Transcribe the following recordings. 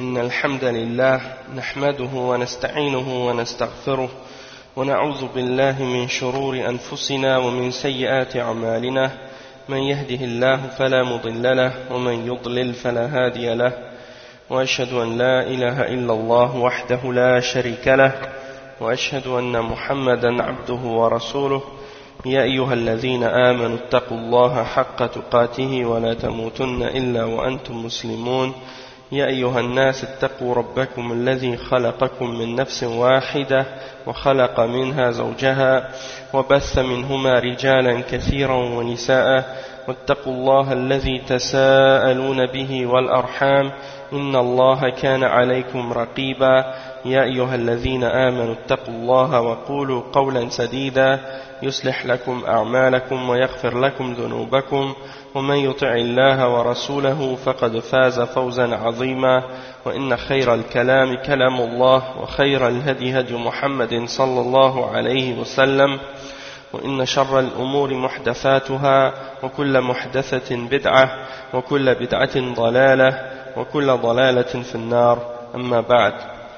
إن الحمد لله نحمده ونستعينه ونستغفره ونعوذ بالله من شرور أنفسنا ومن سيئات أعمالنا من يهده الله فلا مضل له ومن يضلل فلا هادي له وأشهد أن لا إله إلا الله وحده لا شريك له وأشهد أن محمدا عبده ورسوله يا أيها الذين آمنوا اتقوا الله حق تقاته ولا تموتن إلا وأنتم مسلمون يا أيها الناس اتقوا ربكم الذي خلقكم من نفس واحدة وخلق منها زوجها وبث منهما رجالا كثيرا ونساء واتقوا الله الذي تساءلون به والأرحام إن الله كان عليكم رقيبا يا أيها الذين آمنوا اتقوا الله وقولوا قولا سديدا يصلح لكم أعمالكم ويغفر لكم ذنوبكم ومن يطع الله ورسوله فقد فاز فوزا عظيما وإن خير الكلام كلام الله وخير الهدي هدي محمد صلى الله عليه وسلم وإن شر الأمور محدثاتها وكل محدثة بدعة وكل بدعة ضلالة وكل ضلالة في النار أما بعد.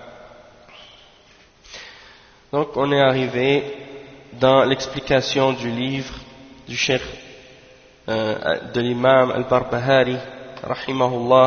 Donc on est arrivé dans l'explication du livre du cheikh de l'imam al-Barbahari rahimahullah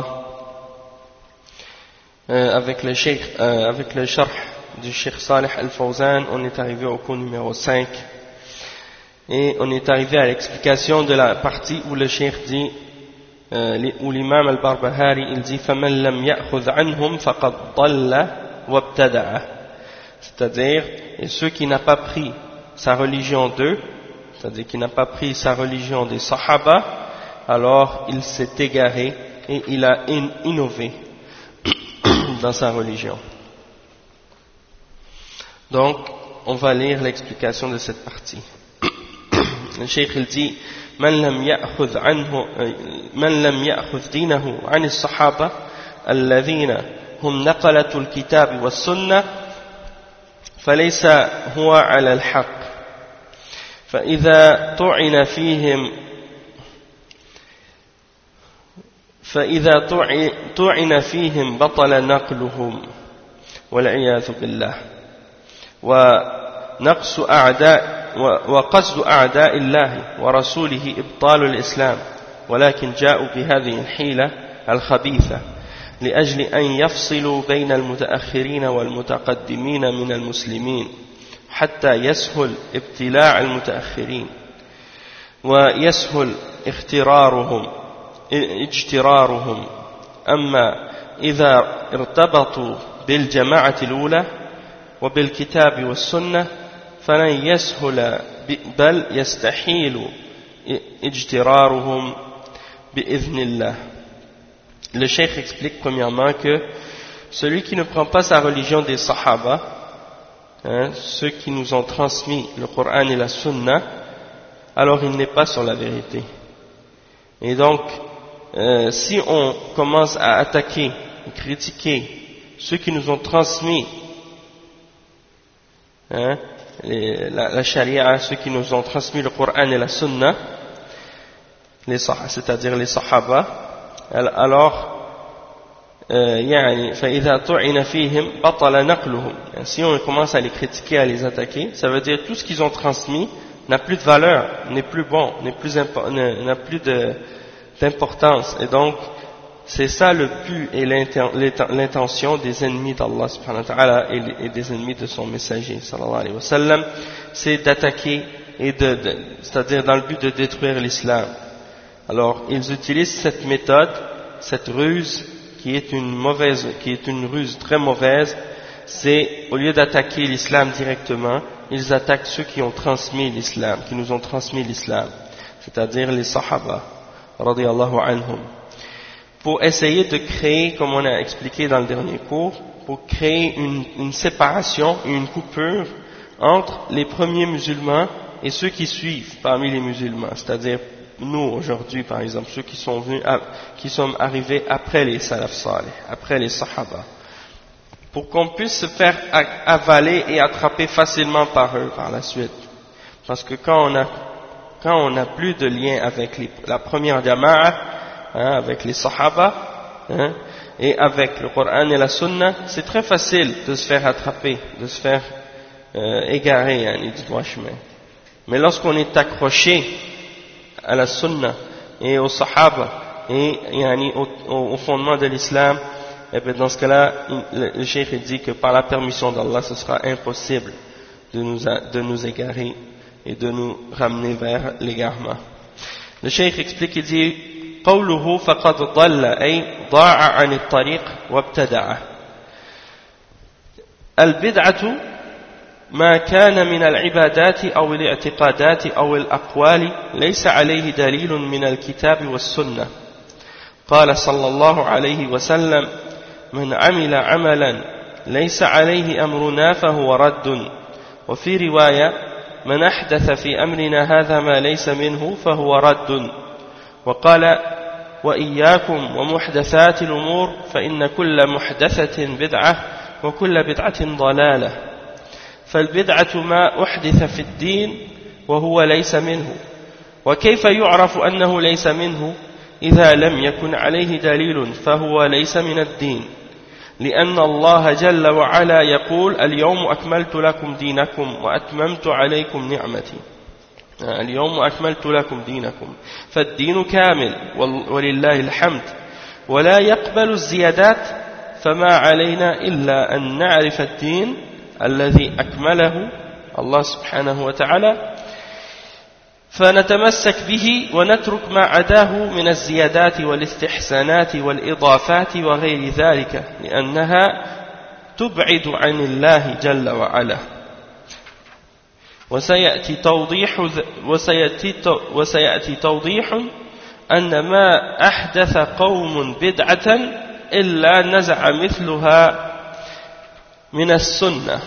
avec le sharh du cheikh Salih al-Fawzan. On est arrivé au cours numéro 5 et on est arrivé à l'explication de la partie où le cheikh dit où l'imam al-Barbahari il dit فَمَنْ لَمْ يَأْخُذْ عَنْهُمْ فَقَدْ ضَلَّ وَابْتَدَعَ, c'est-à-dire et ceux qui n'ont pas pris sa religion d'eux, c'est-à-dire qui n'a pas pris sa religion des Sahaba, alors il s'est égaré et il a innové dans sa religion. Donc, on va lire l'explication de cette partie. Le cheikh il dit من لم يأخذ دينه عن الصحابة الذين هم نقلة الكتاب والسنة فليس هو على الحق فإذا طعن فيهم بطل نقلهم والعياذ بالله وقصد أعداء الله ورسوله إبطال الإسلام ولكن جاءوا بهذه الحيلة الخبيثة لأجل أن يفصلوا بين المتأخرين والمتقدمين من المسلمين حتى يسهل ابتلاع المتأخرين ويسهل اجترارهم أما إذا ارتبطوا بالجماعة الأولى وبالكتاب والسنة فلن يسهل بل يستحيل اجترارهم بإذن الله. Le cheikh explique premièrement que celui qui ne prend pas sa religion des Sahaba, ceux qui nous ont transmis le Coran et la Sunna, alors il n'est pas sur la vérité. Et donc, si on commence à attaquer, critiquer ceux qui nous ont transmis la charia, ceux qui nous ont transmis le Coran et la Sunna, c'est-à-dire les Sahaba, alors si on commence à les critiquer, à les attaquer, ça veut dire tout ce qu'ils ont transmis n'a plus de valeur, n'est plus bon, n'a plus d'importance. Et donc c'est ça le but et l'intention des ennemis d'Allah subhanahu wa ta'ala et des ennemis de son messager sallallahu alayhi wa sallam, c'est d'attaquer c'est-à-dire dans le but de détruire l'islam. Alors ils utilisent cette méthode, cette ruse qui est une ruse très mauvaise. C'est au lieu d'attaquer l'islam directement, ils attaquent ceux qui ont transmis l'islam, qui nous ont transmis l'islam, c'est-à-dire les Sahaba radiyallahu anhum, pour essayer de créer, comme on a expliqué dans le dernier cours, pour créer une séparation, une coupure entre les premiers musulmans et ceux qui suivent parmi les musulmans, c'est-à-dire nous aujourd'hui par exemple, ceux qui sont arrivés après les salaf salih, après les sahaba, pour qu'on puisse se faire avaler et attraper facilement par eux par la suite. Parce que quand on n'a plus de lien avec la première jama'a, avec les sahaba, et avec le Coran et la Sunna, c'est très facile de se faire attraper, de se faire égarer du droit chemin. Mais lorsqu'on est accroché à la Sunna et aux Sahaba et au fondement de l'islam, et bien dans ce cas-là, le cheikh dit que par la permission d'Allah, ce sera impossible de nous égarer et de nous ramener vers l'égarement. Le cheikh explique, il dit قوله فقد ضل أي ضاع عن الطريق وابتدع. البدعة ما كان من العبادات أو الاعتقادات أو الأقوال ليس عليه دليل من الكتاب والسنة. قال صلى الله عليه وسلم من عمل عملا ليس عليه أمرنا فهو رد. وفي رواية من أحدث في أمرنا هذا ما ليس منه فهو رد. وقال وإياكم ومحدثات الأمور فإن كل محدثة بدعة وكل بدعة ضلالة. فالبدعة ما أحدث في الدين وهو ليس منه. وكيف يعرف أنه ليس منه إذا لم يكن عليه دليل فهو ليس من الدين، لأن الله جل وعلا يقول اليوم أكملت لكم دينكم وأتممت عليكم نعمتي. اليوم أكملت لكم دينكم، فالدين كامل ولله الحمد، ولا يقبل الزيادات، فما علينا إلا أن نعرف الدين الذي أكمله الله سبحانه وتعالى فنتمسك به ونترك ما عداه من الزيادات والاستحسانات والإضافات وغير ذلك، لأنها تبعد عن الله جل وعلا. وسيأتي توضيح أن ما أحدث قوم بدعة إلا نزع مثلها من السنة،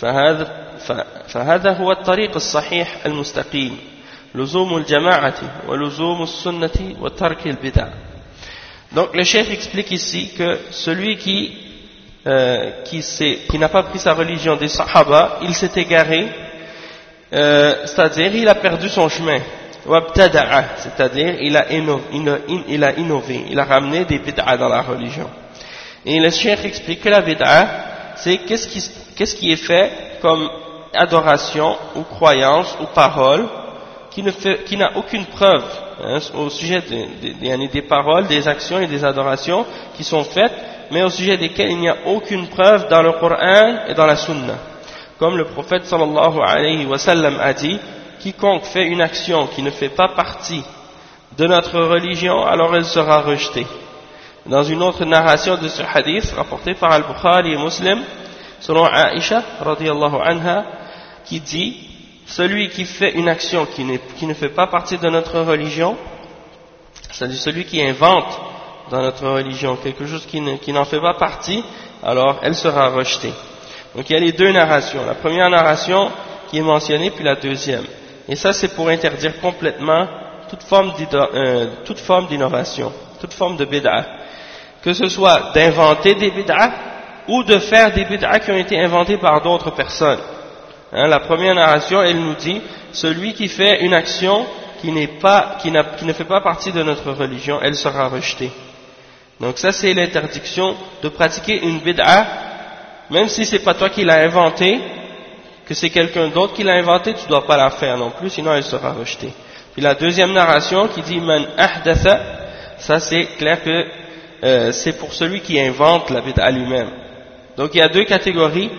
فهذا هو الطريق الصحيح المستقيم، لزوم الجماعة ولزوم السنة وترك البدع. Donc le cheikh explique ici que celui qui n'a pas pris sa religion des Sahaba, il s'est égaré, c'est-à-dire il a perdu son chemin, c'est-à-dire il a innové, il a ramené des bid'a dans la religion. Et le cheikh explique que la bid'a, c'est qu'est-ce qui est fait comme adoration ou croyance ou parole qui n'a aucune preuve au sujet des paroles, des actions et des adorations qui sont faites, mais au sujet desquelles il n'y a aucune preuve dans le Coran et dans la Sunna. Comme le prophète sallallahu alayhi wa sallam a dit, quiconque fait une action qui ne fait pas partie de notre religion, alors elle sera rejetée. Dans une autre narration de ce hadith, rapporté par Al-Bukhari et Muslim, selon Aïcha radiyallahu anha, qui dit, celui qui fait une action qui ne fait pas partie de notre religion, c'est-à-dire celui qui invente dans notre religion quelque chose qui n'en fait pas partie, alors elle sera rejetée. Donc il y a les deux narrations, la première narration qui est mentionnée, puis la deuxième. Et ça c'est pour interdire complètement toute forme d'innovation, toute forme de bid'a. Que ce soit d'inventer des bid'a ou de faire des bid'a qui ont été inventées par d'autres personnes. La première narration, elle nous dit, celui qui fait une action qui ne fait pas partie de notre religion, elle sera rejetée. Donc ça c'est l'interdiction de pratiquer une bid'a, même si c'est pas toi qui l'as inventée, que c'est quelqu'un d'autre qui l'a inventée, tu dois pas la faire non plus, sinon elle sera rejetée. Puis la deuxième narration qui dit man ahdatha, ça c'est clair que c'est pour celui qui invente la bid'a lui-même. Donc il y a deux catégories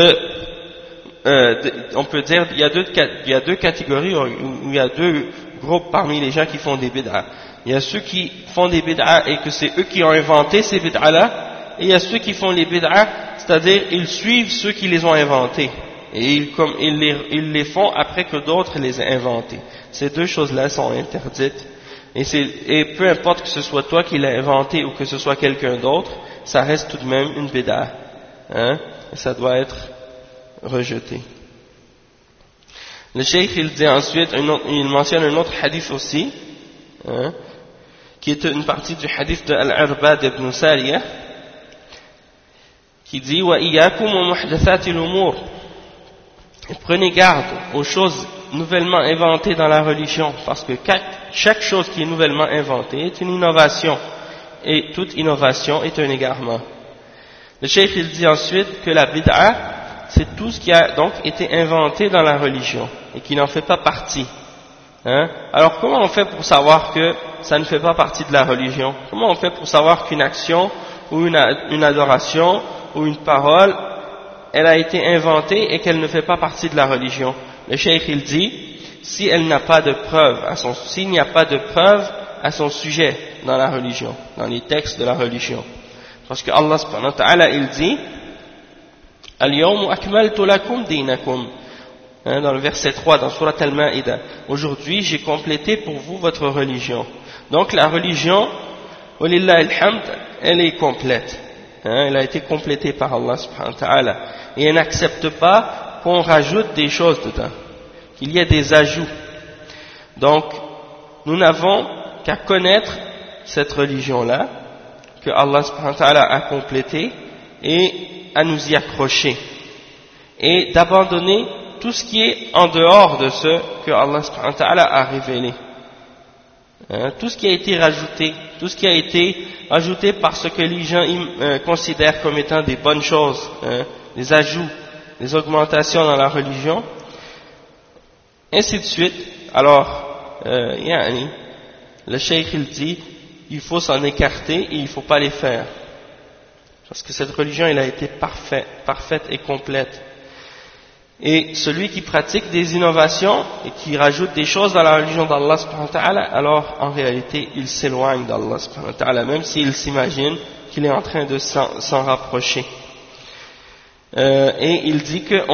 on peut dire il y a deux catégories où il y a deux groupes parmi les gens qui font des bid'a. Il y a ceux qui font des bid'a et que c'est eux qui ont inventé ces bid'a-là, et il y a ceux qui font les bid'a, c'est-à-dire ils suivent ceux qui les ont inventés et ils les font après que d'autres les aient inventés. Ces deux choses-là sont interdites et peu importe que ce soit toi qui l'as inventé ou que ce soit quelqu'un d'autre, ça reste tout de même une bid'a, et ça doit être rejeté. Le cheikh il dit ensuite, il mentionne un autre hadith aussi, qui est une partie du hadith de Al-Irbad ibn Sariyah, qui dit wa iyyakum wa muhdathatil umur, prenez garde aux choses nouvellement inventées dans la religion, parce que chaque chose qui est nouvellement inventée est une innovation, et toute innovation est un égarement. Le cheikh il dit ensuite que la bid'a, c'est tout ce qui a donc été inventé dans la religion et qui n'en fait pas partie. Alors comment on fait pour savoir que ça ne fait pas partie de la religion? Comment on fait pour savoir qu'une action ou une adoration ou une parole, elle a été inventée et qu'elle ne fait pas partie de la religion? Le cheikh il dit, si elle n'a pas de preuve, s'il n'y a pas de preuve à son sujet dans la religion, dans les textes de la religion. Parce que Allah subhanahu wa ta'ala il dit, Al-yawmu akmaltu lakum dinakum, dans le verset 3 dans Surat Al-Ma'ida, aujourd'hui j'ai complété pour vous votre religion. Donc la religion, walillahi alhamd, elle est complète, elle a été complétée par Allah subhanahu wa ta'ala, et elle n'accepte pas qu'on rajoute des choses dedans, qu'il y ait des ajouts. Donc nous n'avons qu'à connaître cette religion-là, que Allah subhanahu wa ta'ala a complétée, et à nous y accrocher, et d'abandonner tout ce qui est en dehors de ce que Allah subhanahu wa ta'ala a révélé. Tout ce qui a été rajouté, tout ce qui a été ajouté par ce que les gens considèrent comme étant des bonnes choses, des ajouts, des augmentations dans la religion, ainsi de suite. Alors, le cheikh il dit, il faut s'en écarter et il ne faut pas les faire. Parce que cette religion, elle a été parfaite et complète. Et celui qui pratique des innovations et qui rajoute des choses dans la religion d'Allah subhanahu wa ta'ala, alors en réalité, il s'éloigne d'Allah subhanahu wa ta'ala, même s'il s'imagine qu'il est en train de s'en rapprocher. Et il dit qu'on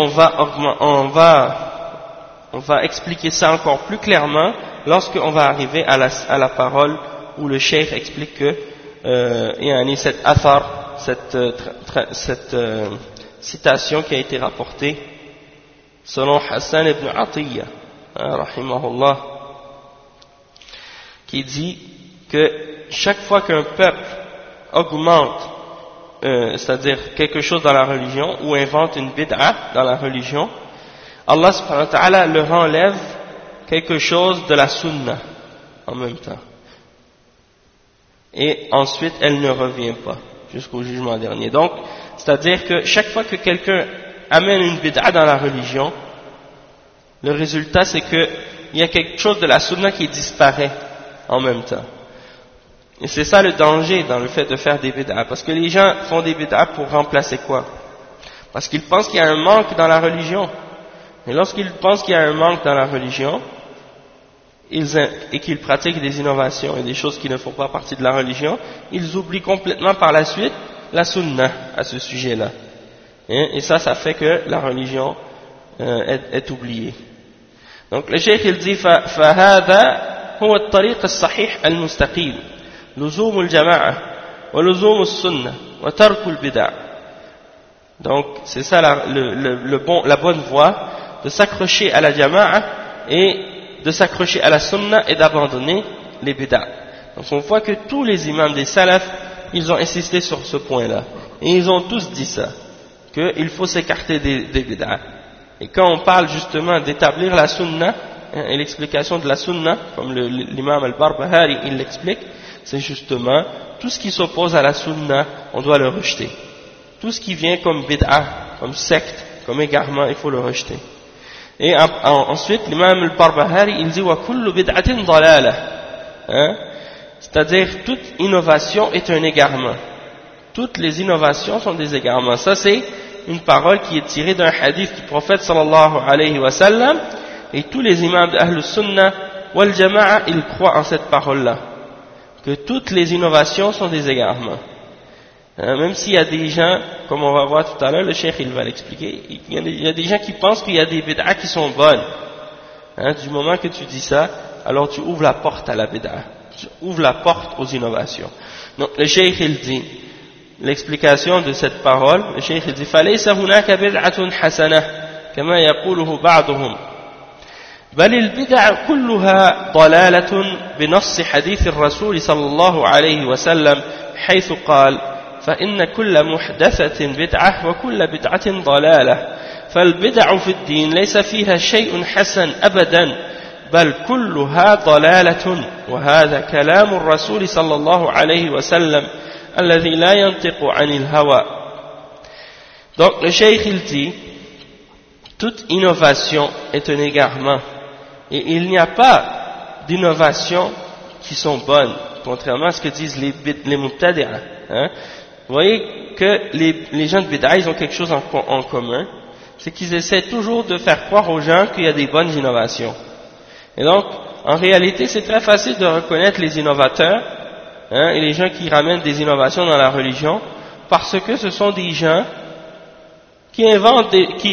va expliquer ça encore plus clairement lorsqu'on va arriver à la parole où le cheikh explique que cette athar, cette citation qui a été rapportée selon Hassan ibn Atiyya, rahimahullah, qui dit que chaque fois qu'un peuple augmente, c'est-à-dire quelque chose dans la religion, ou invente une bid'a dans la religion, Allah subhanahu wa ta'ala leur enlève quelque chose de la sunna en même temps. Et ensuite, elle ne revient pas jusqu'au jugement dernier. Donc, c'est-à-dire que chaque fois que quelqu'un amène une bid'a dans la religion, le résultat c'est qu'il y a quelque chose de la sunna qui disparaît en même temps. Et c'est ça le danger dans le fait de faire des bid'a, parce que les gens font des bid'a pour remplacer quoi? Parce qu'ils pensent qu'il y a un manque dans la religion. Et lorsqu'ils pensent qu'il y a un manque dans la religion, et qu'ils pratiquent des innovations et des choses qui ne font pas partie de la religion, ils oublient complètement par la suite la sunna à ce sujet-là. Et ça fait que la religion est oubliée. Donc le cheikh il dit فهذا هو الطريق الصحيح المستقيم لزوم الجماعة ولزوم السنة وترك البدع. Donc c'est ça la bonne voie, de s'accrocher à la jama'a et de s'accrocher à la sunna et d'abandonner les bid'a. Donc on voit que tous les imams des salafs, ils ont insisté sur ce point-là, et ils ont tous dit ça, qu'il faut s'écarter des bid'a. Et quand on parle justement d'établir la sunna, et l'explication de la sunna, comme l'imam al-Barbahari il l'explique, c'est justement tout ce qui s'oppose à la sunna, on doit le rejeter. Tout ce qui vient comme bid'a, comme secte, comme égarement, il faut le rejeter. Et ensuite l'imam al-Barbahari il dit wa kullu bid'atin dalalah, c'est-à-dire toute innovation est un égarement. Toutes les innovations sont des égarements. Ça c'est une parole qui est tirée d'un hadith du prophète sallallahu alayhi wa sallam, et tous les imams d'Ahl Sunnah wal Jama'a ils croient en cette parole-là, que toutes les innovations sont des égarements. Même s'il y a des gens, comme on va voir tout à l'heure, le cheikh il va l'expliquer, il y a des gens qui pensent qu'il y a des bid'a qui sont bonnes. Du moment que tu dis ça, alors tu ouvres la porte à la bid'a, tu ouvres la porte aux innovations. Donc le cheikh il dit, l'explication de cette parole, le cheikh il dit فَلَيْسَ هُنَاكَ بِدْعَةٌ حَسَنَةٌ كَمَا يَقُولُهُ بَعْضُهُمْ بل البدع كلها ضلالة بنص حديث الرسول صلى الله عليه وسلم حيث قال فإن كل محدثة بدعة وكل بدعة ضلالة فالبدع في الدين ليس فيها شيء حسن أبدا بل كلها ضلالة وهذا كلام الرسول صلى الله عليه وسلم الذي لا ينطق عن الهوى. Donc le cheikh il dit, toute innovation est un égarement et il n'y a pas d'innovations qui sont bonnes, contrairement à ce que disent les mubtadi'a. Hein? Vous voyez que les gens de bid'a, ils ont quelque chose en commun, c'est qu'ils essaient toujours de faire croire aux gens qu'il y a des bonnes innovations. Et donc, en réalité, c'est très facile de reconnaître les innovateurs, hein, et les gens qui ramènent des innovations dans la religion, parce que ce sont des gens qui inventent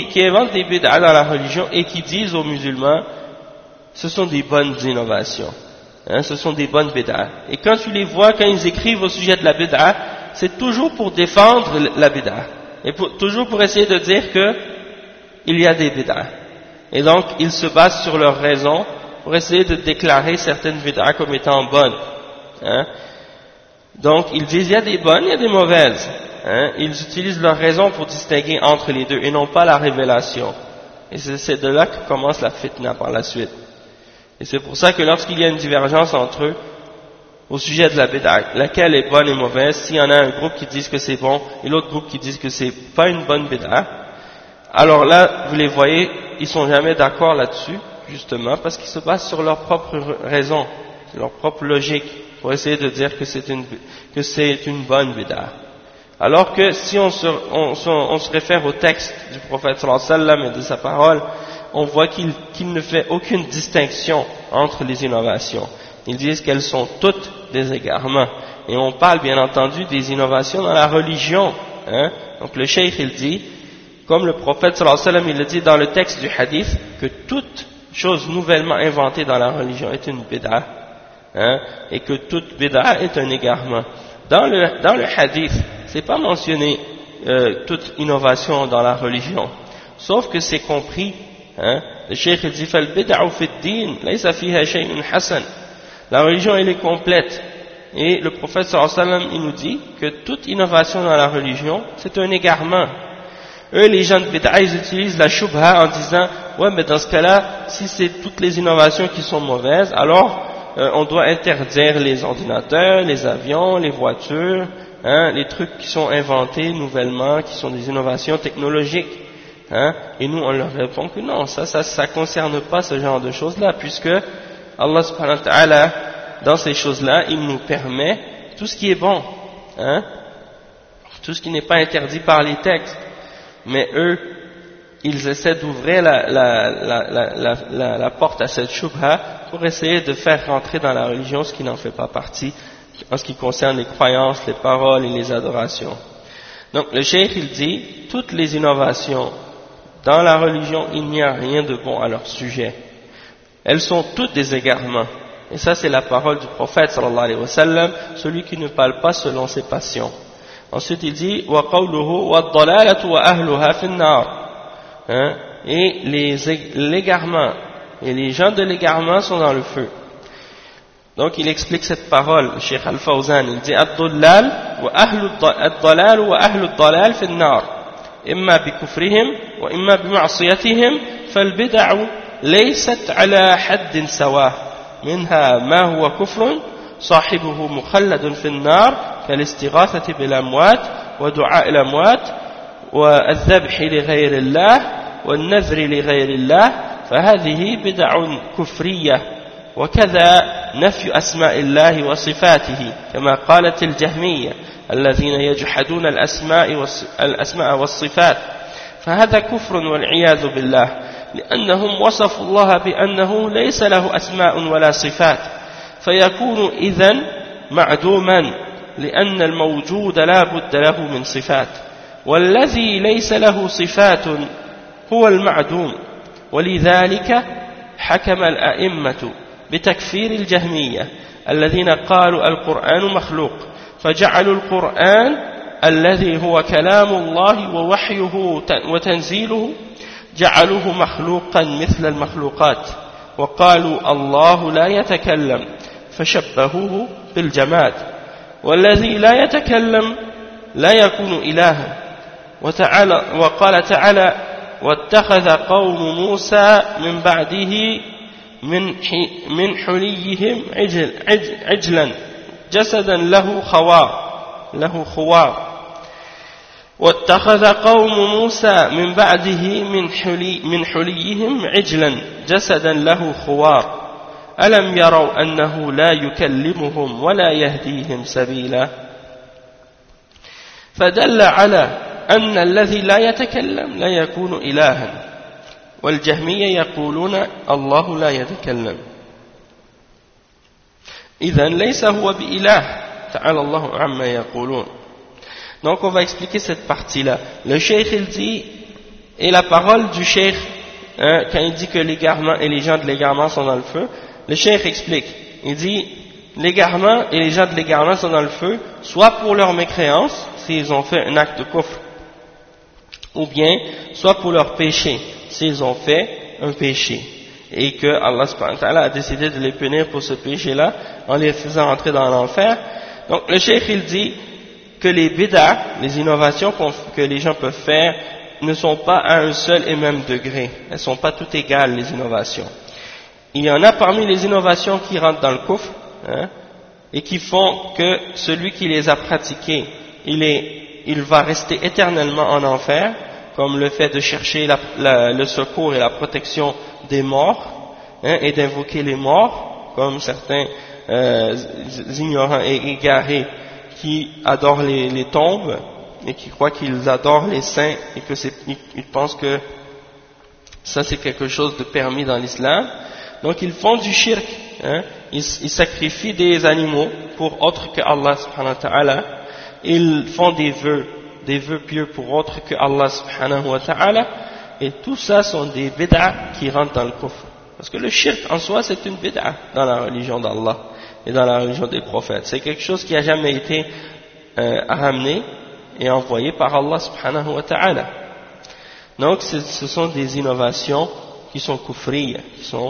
des bid'a dans la religion et qui disent aux musulmans, ce sont des bonnes innovations, hein, ce sont des bonnes bid'a. Et quand tu les vois, quand ils écrivent au sujet de la bid'a, c'est toujours pour défendre la bid'a, et toujours pour essayer de dire que il y a des bid'a. Et donc, ils se basent sur leurs raisons pour essayer de déclarer certaines bid'a comme étant bonnes. Hein. Donc, ils disent il y a des bonnes, il y a des mauvaises. Hein. Ils utilisent leurs raisons pour distinguer entre les deux et non pas la révélation. Et c'est de là que commence la fitna par la suite. Et c'est pour ça que lorsqu'il y a une divergence entre eux au sujet de la bid'a, laquelle est bonne et mauvaise, s'il y en a un groupe qui dit que c'est bon et l'autre groupe qui dit que c'est pas une bonne bid'a, alors là, vous les voyez, ils sont jamais d'accord là-dessus, justement, parce qu'ils se basent sur leur propre raison, leur propre logique, pour essayer de dire que c'est une bonne bid'a. Alors que si on se réfère au texte du prophète sallallahu alayhi wa sallam et de sa parole, on voit qu'il ne fait aucune distinction entre les innovations. Ils disent qu'elles sont toutes des égarements. Et on parle bien entendu des innovations dans la religion. Hein. Donc le cheikh il dit, comme le prophète sallallahu alayhi wa sallam il le dit dans le texte du hadith, que toute chose nouvellement inventée dans la religion est une bid'a, hein, et que toute bid'a est un égarement. Dans le hadith, c'est pas mentionné toute innovation dans la religion, sauf que c'est compris. Hein, le cheikh il dit fal bid'u fi ad-din laysa fiha shay'un hasan. La religion elle est complète, et le prophète sallallahu alayhi wa sallam il nous dit que toute innovation dans la religion c'est un égarement. Eux, les gens de bid'a, ils utilisent la shubha en disant ouais, mais dans ce cas-là, si c'est toutes les innovations qui sont mauvaises, alors on doit interdire les ordinateurs, les avions, les voitures, hein, les trucs qui sont inventés nouvellement, qui sont des innovations technologiques. Hein, et nous, on leur répond que non, ça concerne pas ce genre de choses-là, puisque Allah subhanahu wa ta'ala, dans ces choses-là, il nous permet tout ce qui est bon, hein, tout ce qui n'est pas interdit par les textes. Mais eux, ils essaient d'ouvrir la porte à cette shubha pour essayer de faire rentrer dans la religion ce qui n'en fait pas partie en ce qui concerne les croyances, les paroles et les adorations. Donc le cheikh il dit, toutes les innovations dans la religion, il n'y a rien de bon à leur sujet. Elles sont toutes des égarements. Et ça c'est la parole du prophète sallallahu alayhi wa sallam, celui qui ne parle pas selon ses passions. Ensuite il dit wa qawluhu wa ad-dalalatu wa ahluha fi an-nar. Et l'égarement et les gens de l'égarement sont dans le feu. Donc il explique cette parole, le Cheikh Al-Fawzan, il dit ad-dalal wa ahlu ad-dalal fi an-nar imma bi kufrihim wa imma bi ma'siyatihim fal bid'u laysat ala haddin sawa minha ma huwa kufrun صاحبه مخلد في النار كالاستغاثة بالأموات ودعاء الأموات والذبح لغير الله والنذر لغير الله فهذه بدع كفرية وكذا نفي أسماء الله وصفاته كما قالت الجهمية الذين يجحدون الأسماء والصفات فهذا كفر والعياذ بالله لأنهم وصفوا الله بأنه ليس له أسماء ولا صفات فيكون إذن معدوما لأن الموجود لا بد له من صفات والذي ليس له صفات هو المعدوم ولذلك حكم الأئمة بتكفير الجهمية الذين قالوا القرآن مخلوق فجعلوا القرآن الذي هو كلام الله ووحيه وتنزيله جعلوه مخلوقا مثل المخلوقات وقالوا الله لا يتكلم فشبهوه بالجماد والذي لا يتكلم لا يكون إلها وقال تعالى واتخذ قوم موسى من بعده من حليهم عجلا جسدا له خوار واتخذ قوم موسى من بعده من حليهم عجلا جسدا له خوار ألم يروا أنه لا يكلمهم ولا يهديهم سبيلا فدل على أن الذي لا يتكلم لا يكون إلها والجهمية يقولون الله لا يتكلم إذن ليس هو بإله تعالى الله عما يقولون. Donc on va expliquer cette partie-là. Le cheikh il dit, et la parole du cheikh, quand il dit que l'égarement et les gens de l'égarement sont dans le feu, le cheikh explique, il dit, l'égarement et les gens de l'égarement sont dans le feu, soit pour leur mécréance, s'ils ont fait un acte de kufr, ou bien, soit pour leur péché, s'ils ont fait un péché, et que Allah subhanahu wa ta'ala a décidé de les punir pour ce péché-là, en les faisant entrer dans l'enfer. Donc le cheikh il dit, que les bid'ah, les innovations que les gens peuvent faire, ne sont pas à un seul et même degré. Elles ne sont pas toutes égales, les innovations. Il y en a parmi les innovations qui rentrent dans le kufr, et qui font que celui qui les a pratiquées, il va rester éternellement en enfer, comme le fait de chercher le secours et la protection des morts, et d'invoquer les morts, comme certains ignorants et égarés qui adorent les tombes et qui croient qu'ils adorent les saints et qu'ils pensent que ça c'est quelque chose de permis dans l'islam. Donc ils font du shirk, ils sacrifient des animaux pour autre que Allah subhanahu wa ta'ala, ils font des vœux pieux pour autre que Allah subhanahu wa ta'ala, et tout ça sont des bid'ah qui rentrent dans le kufr. Parce que le shirk en soi c'est une bid'ah dans la religion d'Allah et dans la religion des prophètes. C'est quelque chose qui n'a jamais été ramené et envoyé par Allah subhanahu wa ta'ala. Donc ce sont des innovations qui sont kufriya, qui sont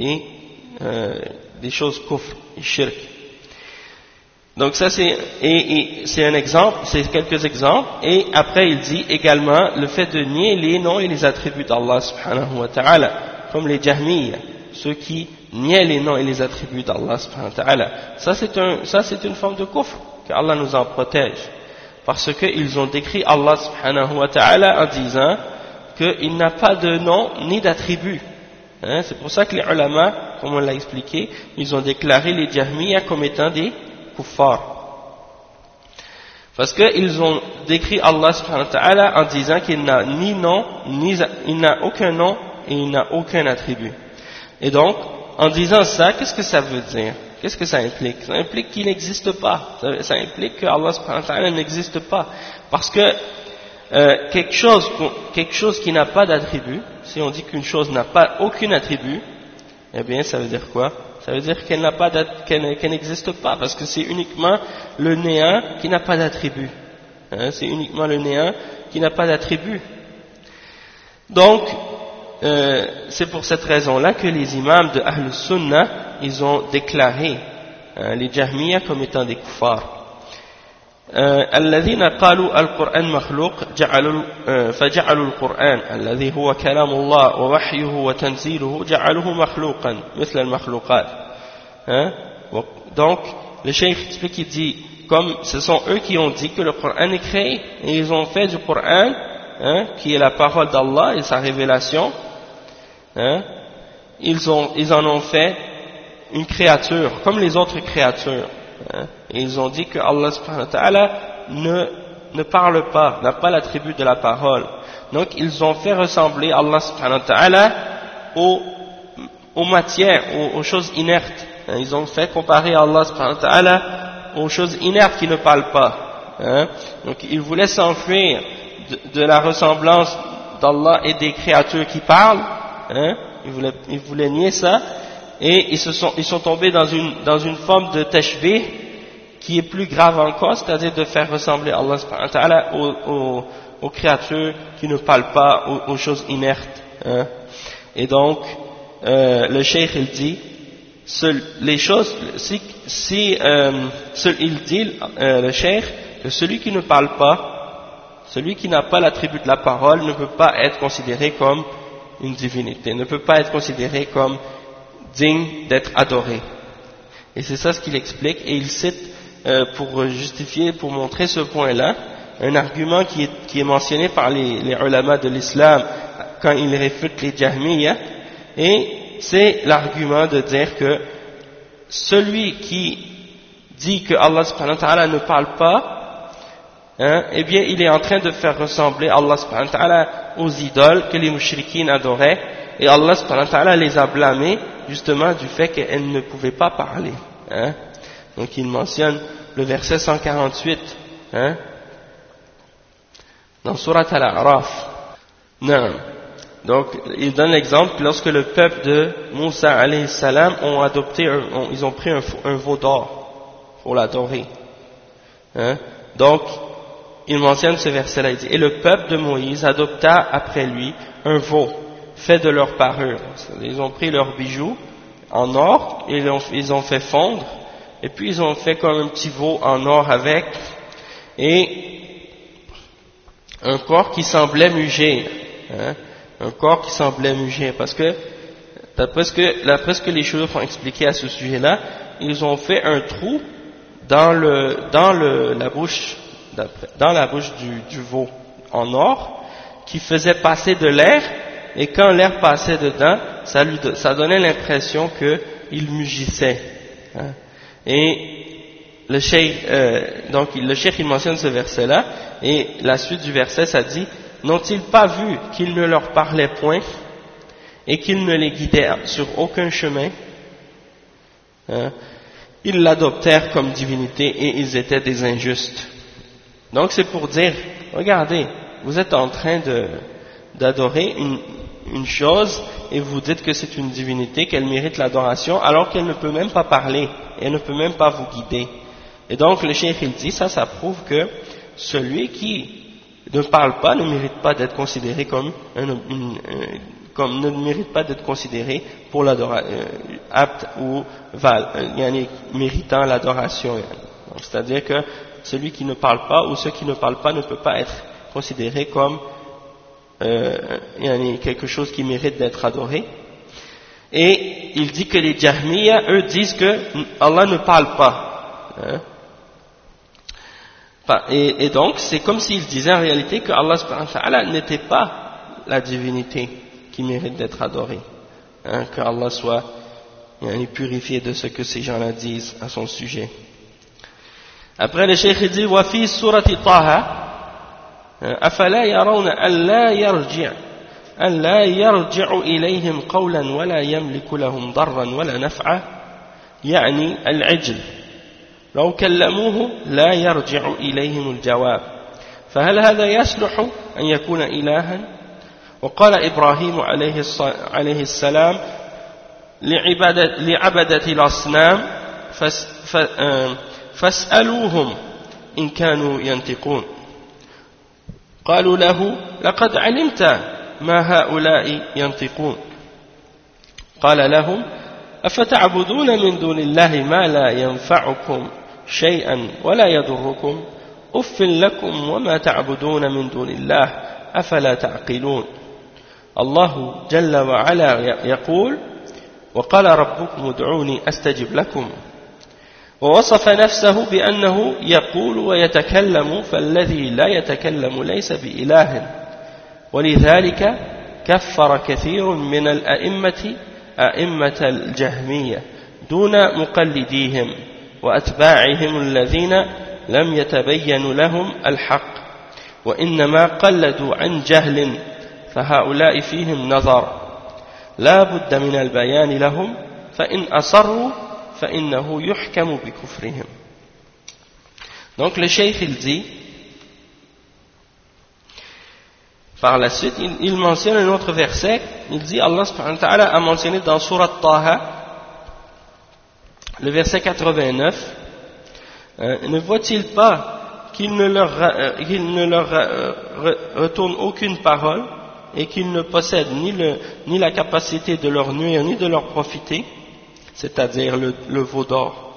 des choses kufr et shirk. Donc ça c'est un exemple, c'est quelques exemples, et après il dit également le fait de nier les noms et les attributs d'Allah subhanahu wa ta'ala, comme les Jahmiyya, ceux qui niaient les noms et les attributs d'Allah subhanahu wa ta'ala. Ça c'est une forme de kufr, que Allah nous en protège, parce qu'ils ont décrit Allah subhanahu wa ta'ala en disant qu'il n'a pas de nom ni d'attribut. C'est pour ça que les ulama, comme on l'a expliqué, ils ont déclaré les Jahmiyya comme étant des kuffars. Parce qu'ils ont décrit Allah subhanahu wa ta'ala en disant qu'il n'a ni nom, il n'a aucun nom et il n'a aucun attribut. Et donc, en disant ça, qu'est-ce que ça veut dire? Qu'est-ce que ça implique? Ça implique qu'il n'existe pas. Ça implique que Allah subhanahu wa ta'ala n'existe pas. Parce que quelque chose qui n'a pas d'attribut, si on dit qu'une chose n'a pas aucun attribut, eh bien ça veut dire quoi? Ça veut dire qu'elle n'existe pas, parce que c'est uniquement le néant qui n'a pas d'attribut. C'est uniquement le néant qui n'a pas d'attribut. Donc, c'est pour cette raison-là que les imams de Ahl Sunnah, ils ont déclaré les Jahmiyya comme étant des kuffars. الذين قالوا القرآن مخلوق فجعلوا القرآن الذي هو كلام الله ووحيه وتنزيله جعلوه مخلوقا مثل المخلوقات. Donc le cheikh explique, il dit, comme ce sont eux qui ont dit que le Coran est créé, et ils ont fait du Coran, qui est la parole d'Allah et sa révélation, ils en ont fait une créature comme les autres créatures. Et ils ont dit que Allah subhanahu wa ta'ala ne parle pas, n'a pas l'attribut de la parole. Donc ils ont fait ressembler Allah subhanahu wa ta'ala aux matières, aux choses inertes. Ils ont fait comparer Allah subhanahu wa ta'ala aux choses inertes qui ne parlent pas. Donc ils voulaient s'enfuir de la ressemblance d'Allah et des créatures qui parlent. Ils voulaient nier ça. Et ils sont tombés dans une forme de tashbih qui est plus grave encore, c'est-à-dire de faire ressembler Allah subhanahu wa ta'ala aux créatures qui ne parlent pas, aux choses inertes. Et donc, le cheikh il dit, les choses, il dit, le cheikh, que celui qui ne parle pas, celui qui n'a pas l'attribut de la parole, ne peut pas être considéré comme une divinité, ne peut pas être considéré comme dignes d'être adorés. Et c'est ça ce qu'il explique, et il cite pour justifier, pour montrer ce point-là, un argument qui est mentionné par les ulama de l'islam quand ils réfutent les Jahmiyyah, et c'est l'argument de dire que celui qui dit que Allah subhanahu wa ta'ala ne parle pas, eh bien il est en train de faire ressembler Allah subhanahu wa ta'ala aux idoles que les mushrikines adoraient, et Allah subhanahu wa ta'ala les a blâmés justement du fait qu'elles ne pouvaient pas parler. Donc il mentionne le verset 148 dans Surat Al-A'raf. Non. Donc il donne l'exemple lorsque le peuple de Moussa alayhi salam ils ont pris un veau d'or pour l'adorer. Donc il mentionne ce verset-là, il dit, et le peuple de Moïse adopta après lui un veau fait de leur parure. Ils ont pris leurs bijoux en or, et ils ont fait fondre, et puis ils ont fait comme un petit veau en or avec, et un corps qui semblait mugir, un corps qui semblait mugir, parce que d'après ce que les chouïs ont expliqué à ce sujet-là, ils ont fait un trou dans la bouche du veau en or, qui faisait passer de l'air, et quand l'air passait dedans, ça donnait l'impression qu'il mugissait. Et le cheikh, il mentionne ce verset-là, et la suite du verset, ça dit, n'ont-ils pas vu qu'il ne leur parlait point, et qu'il ne les guidait sur aucun chemin? Ils l'adoptèrent comme divinité, et ils étaient des injustes. Donc c'est pour dire, regardez, vous êtes en train d'adorer une chose, et vous dites que c'est une divinité, qu'elle mérite l'adoration, alors qu'elle ne peut même pas parler, et elle ne peut même pas vous guider. Et donc le cheikh il dit, ça prouve que celui qui ne parle pas ne mérite pas d'être considéré ne mérite pas d'être considéré pour l'adoration, apte ou méritant l'adoration. C'est-à-dire que celui qui ne parle pas ou ceux qui ne parlent pas ne peut pas être considéré comme quelque chose qui mérite d'être adoré. Et il dit que les Jahmiyyah, eux, disent que Allah ne parle pas. Et donc, c'est comme s'ils disaient en réalité que Allah subhanahu wa ta'ala n'était pas la divinité qui mérite d'être adorée. Que Allah soit purifié de ce que ces gens-là disent à son sujet. Après, le cheikh dit, وَفِي سُورَةِ طه أَفَلَا يَرَوْنَ أَنْ لَا يَرْجِعُ إِلَيْهِمْ قَوْلًا وَلَا يَمْلِكُ لَهُمْ ضَرًّا وَلَا نَفْعًا يعني العجل لو كلموه لا يرجع إليهم الجواب فهل هذا يصلح أن يكون إلها؟ وقال إبراهيم عليه السلام لعبدة الأصنام فاسألوهم إن كانوا ينطقون قالوا له لقد علمت ما هؤلاء ينطقون قال لهم أفتعبدون من دون الله ما لا ينفعكم شيئا ولا يضركم أف لكم وما تعبدون من دون الله أفلا تعقلون الله جل وعلا يقول وقال ربكم ادعوني أستجب لكم ووصف نفسه بأنه يقول ويتكلم فالذي لا يتكلم ليس بإله ولذلك كفر كثير من أئمة الجهمية دون مقلديهم وأتباعهم الذين لم يتبين لهم الحق وإنما قلدوا عن جهل فهؤلاء فيهم نظر لا بد من البيان لهم فإن أصروا فإنه يحكم بكفرهم. Donc le cheikh il dit par la suite il mentionne un autre verset, il dit Allah subhanahu wa ta'ala a mentionné dans Surat Taha le verset 89 ne voit-il pas qu'il ne leur retourne aucune parole et qu'il ne possède ni la capacité de leur nuire ni de leur profiter, c'est-à-dire le veau d'or.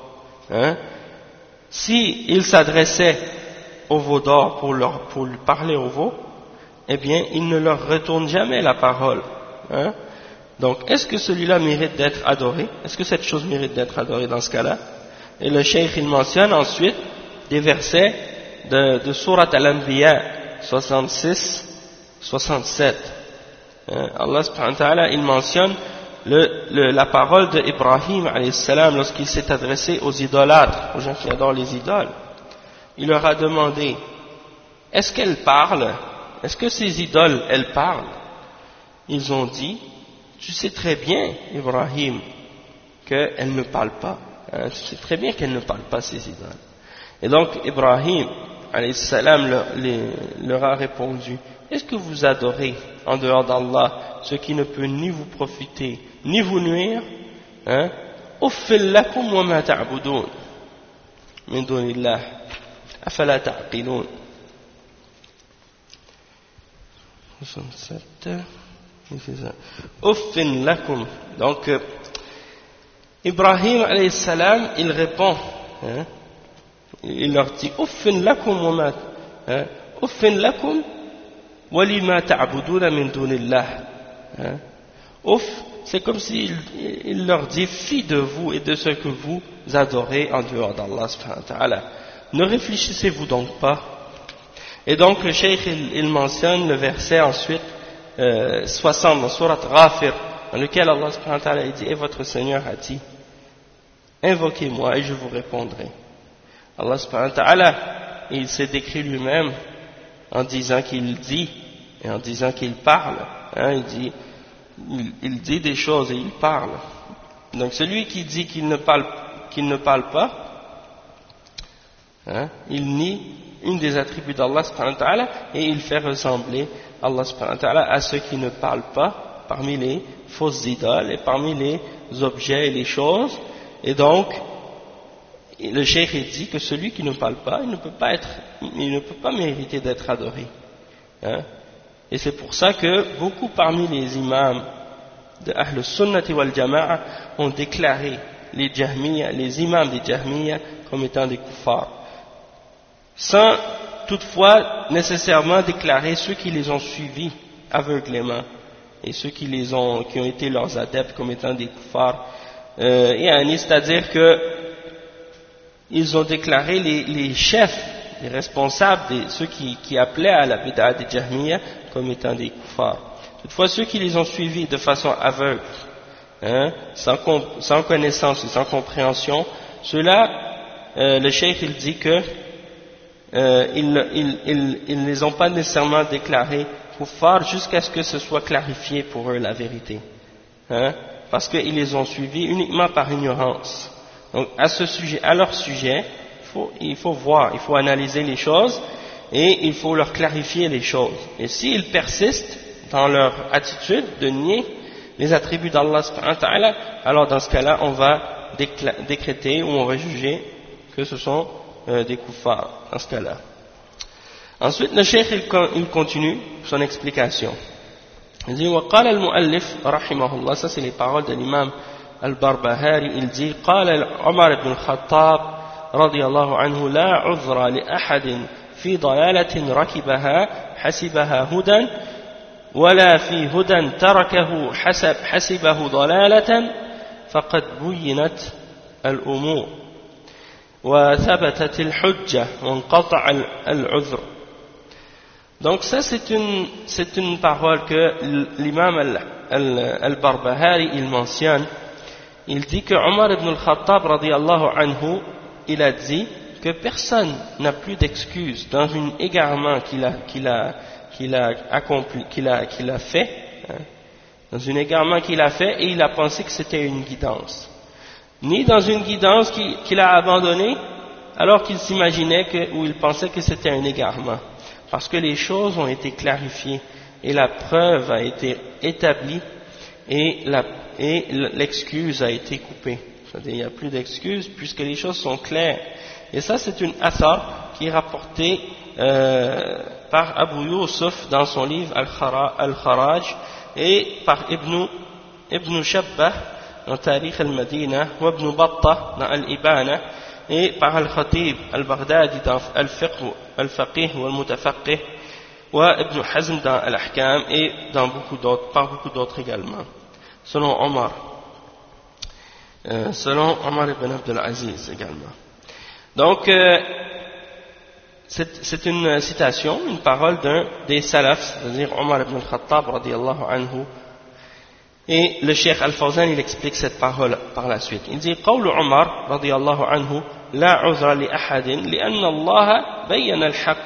Si il s'adressait au veau d'or pour lui parler au veau, eh bien il ne leur retourne jamais la parole, Donc, est-ce que celui-là mérite d'être adoré? Est-ce que cette chose mérite d'être adorée dans ce cas-là? Et le cheikh, il mentionne ensuite des versets de Surat Al-Anbiya 66, 67. Allah subhanahu wa ta'ala, il mentionne la parole de Ibrahim alayhi salam lorsqu'il s'est adressé aux idolâtres, aux gens qui adorent les idoles. Il leur a demandé, est-ce qu'elles parlent? Est-ce que ces idoles, elles parlent? Ils ont dit, tu sais très bien, Ibrahim, qu'elles ne parlent pas. Tu sais très bien qu'elles ne parlent pas, ces idoles. Et donc, Ibrahim, alayhi salam, leur a répondu, est-ce que vous adorez, en dehors d'Allah, ce qui ne peut ni vous profiter, ni vous nuire? Uffil lakum wa ma ta'budun min dunillah, afala ta'qilun. 67, c'est ça. Uffin lakum. Donc, Ibrahim alayhi salam, il répond, il leur dit, Uffin lakum wa ma, Uffin lakum wa lima ta'buduna min dunillah. Ouf, c'est comme s'il leur dit, fi de vous et de ce que vous adorez en dehors d'Allah subhanahu wa ta'ala. Ne réfléchissez-vous donc pas? Et donc le cheikh il mentionne le verset ensuite 60 dans Surat Ghafir, dans lequel Allah subhanahu wa ta'ala dit, et votre Seigneur a dit, invoquez-moi et je vous répondrai. Allah subhanahu wa ta'ala, il s'est décrit lui-même en disant qu'il dit et en disant qu'il parle. Il dit des choses et il parle. Donc celui qui dit qu'il ne parle pas, il nie une des attributs d'Allah subhanahu wa ta'ala et il fait ressembler Allah subhanahu wa ta'ala à ceux qui ne parlent pas parmi les fausses idoles et parmi les objets et les choses. Et donc le cheikh dit que celui qui ne parle pas, il ne peut pas mériter d'être adoré. Et c'est pour ça que beaucoup parmi les imams de Ahl Sunnati wal Jama'a ont déclaré les imams des Jahmiyyah comme étant des kuffars, sans toutefois nécessairement déclarer ceux qui les ont suivis aveuglément et ceux qui ont été leurs adeptes comme étant des kuffars. C'est-à-dire que ils ont déclaré les chefs, les responsables, ceux qui appelaient à la bid'a des Jahmiyyah comme étant des kuffars. Toutefois, ceux qui les ont suivis de façon aveugle, sans connaissance et sans compréhension, ceux-là, le cheikh il dit que ils ne les ont pas nécessairement déclarés kuffars jusqu'à ce que ce soit clarifié pour eux la vérité, parce qu'ils les ont suivis uniquement par ignorance. Donc à leur sujet, il faut voir, il faut analyser les choses et il faut leur clarifier les choses. Et s'ils persistent dans leur attitude de nier les attributs d'Allah subhanahu wa ta'ala, alors dans ce cas-là, on va décréter ou on va juger que ce sont des kuffars, dans ce cas-là. Ensuite, le cheikh il continue son explication. Il dit, وقال المؤلف رحمه الله, ça c'est les paroles de l'imam Al-Barbahari, il dit, قال عمر بن الخطاب رضي الله عنه لا عذر لأحد في ضلالة ركبها حسبها هدى ولا في هدى تركه حسبه ضلالة فقد بينت الأمور وثبتت الحجة وانقطع العذر. Donc ça c'est une parole que l'imam Al-Barbahari il mentionne. Il dit que Omar ibn al-Khattab radiyallahu anhu, il a dit que personne n'a plus d'excuse dans un égarement qu'il a fait, dans un égarement qu'il a fait et il a pensé que c'était une guidance, ni dans une guidance qu'il a abandonnée alors qu'il s'imaginait ou il pensait que c'était un égarement, parce que les choses ont été clarifiées et la preuve a été établie et l'excuse a été coupée. C'est-à-dire il n'y a plus d'excuses puisque les choses sont claires. Et ça c'est une athar qui est rapportée par Abu Yusuf dans son livre Al-Kharaj et par Ibn Shabbah dans Tarikh al-Madina, ou Ibn Battah dans Al-Ibana, et par Al-Khatib Al-Baghdadi dans Al-Faqih ou Al-Mutafaqih, ou Ibn Hazm dans Al-Ahkam et par beaucoup d'autres également. selon Omar. Selon Omar ibn Abdul Aziz également. Donc, c'est une citation, une parole d'un des salafs, c'est-à-dire Omar ibn al-Khattab radiyallahu anhu. Et le Cheikh Al-Fawzan, il explique cette parole par la suite. Il dit قول عمر رضي الله عنه لا عذر لأحد لأن الله بين الحق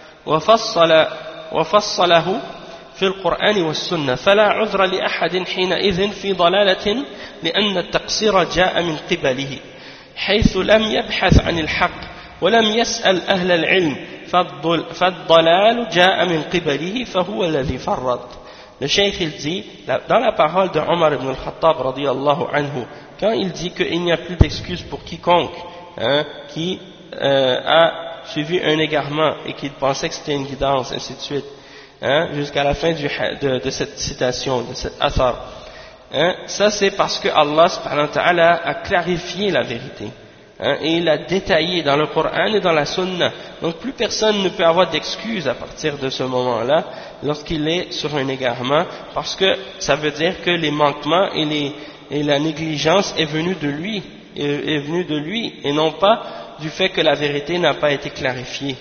وفصله في القرآن والسنة فلا عذر لأحد حينئذ في ضلالة لأن التقصير جاء من قبله حيث لم يبحث عن الحق ولم يسأل أهل العلم فالضلال جاء من قبله فهو الذي فرط. Le cheikh il dit, dans la parole de Omar ibn al-Khattab radiyallahu anhu, quand il dit qu'il n'y a plus d'excuse pour quiconque qui a suivi un égarement et qu'il pensait que c'était une guidance, ainsi de suite, jusqu'à la fin de cette citation, de cet athar, ça c'est parce que Allah subhanahu wa ta'ala a clarifié la vérité. Et il a détaillé dans le Coran et dans la Sunna. Donc plus personne ne peut avoir d'excuses à partir de ce moment-là lorsqu'il est sur un égarement, parce que ça veut dire que les manquements et la négligence est venue de lui, et non pas du fait que la vérité n'a pas été clarifiée.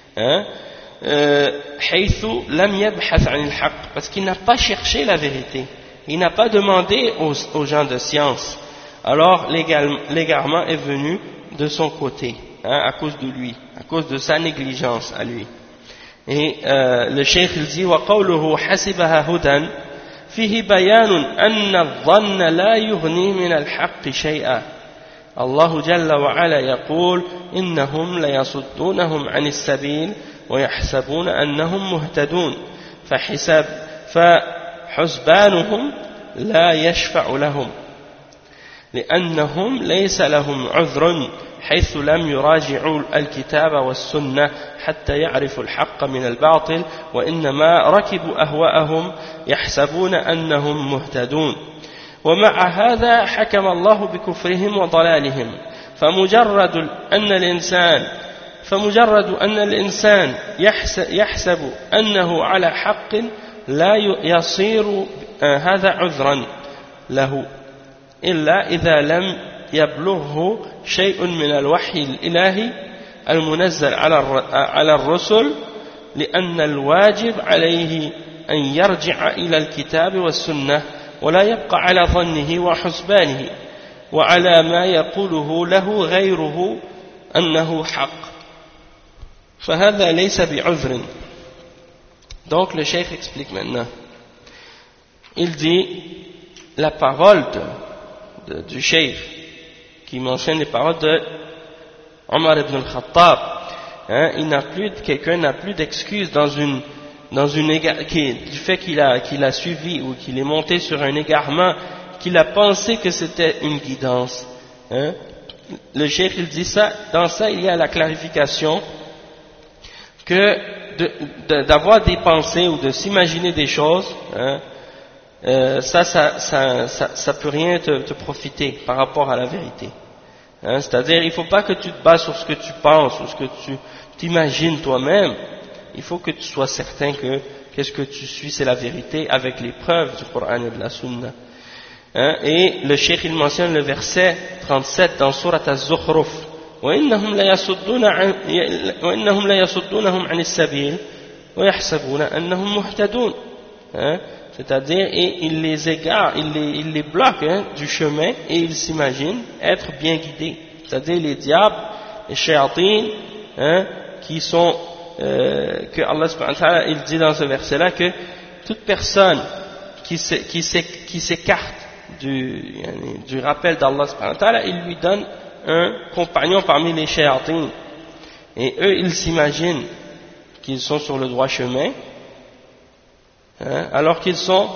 Parce qu'il n'a pas cherché la vérité, il n'a pas demandé aux gens de science. Alors l'égarement est venu de son côté, à cause de lui, à cause de sa négligence à lui. Et le cheikh il dit وقوله حسبها هدى فيه بيان أن الظن لا يغني من الحق شيئا. الله جل وعلا يقول إنهم ليصدونهم عن السبيل ويحسبون أنهم مهتدون فحسبانهم لا يشفع لهم لأنهم ليس لهم عذر حيث لم يراجعوا الكتاب والسنة حتى يعرفوا الحق من الباطل وإنما ركبوا أهواءهم يحسبون أنهم مهتدون. ومع هذا حكم الله بكفرهم وضلالهم فمجرد أن الإنسان يحسب أنه على حق لا يصير هذا عذرا له إلا إذا لم يبلغه شيء من الوحي الإلهي المنزل على الرسل لأن الواجب عليه أن يرجع إلى الكتاب والسنة ولا يبقى على ظنه وحسبانه وعلى ما يقوله له غيره أنه حق فهذا ليس بعذر. Donc le cheikh explique maintenant. Il dit la parole du cheikh qui mentionne les paroles de Omar ibn al-Khattab, quelqu'un n'a plus d'excuse du fait qu'il a suivi ou qu'il est monté sur un égarement, qu'il a pensé que c'était une guidance. Le cheikh il dit ça, dans ça il y a la clarification que d'avoir des pensées ou de s'imaginer des choses, ça peut rien te profiter par rapport à la vérité. C'est-à-dire, il ne faut pas que tu te bases sur ce que tu penses ou ce que tu t'imagines toi-même. Il faut que tu sois certain que qu'est-ce que tu suis, c'est la vérité avec les preuves du Coran et de la Sunna. Et le cheikh il mentionne le verset 37 dans Surat Az-Zukhruf. وإنهم ليصدونهم عن السبيل ويحسبون أنهم مهتدون. C'est-à-dire, et il les égare, il les bloque du chemin et ils s'imaginent être bien guidés. C'est-à-dire les diables, les shayatins, qui sont, que Allah subhanahu wa ta'ala, il dit dans ce verset-là que toute personne qui s'écarte du rappel d'Allah subhanahu wa ta'ala, il lui donne un compagnon parmi les shayatins. Et eux, ils s'imaginent qu'ils sont sur le droit chemin, alors qu'ils sont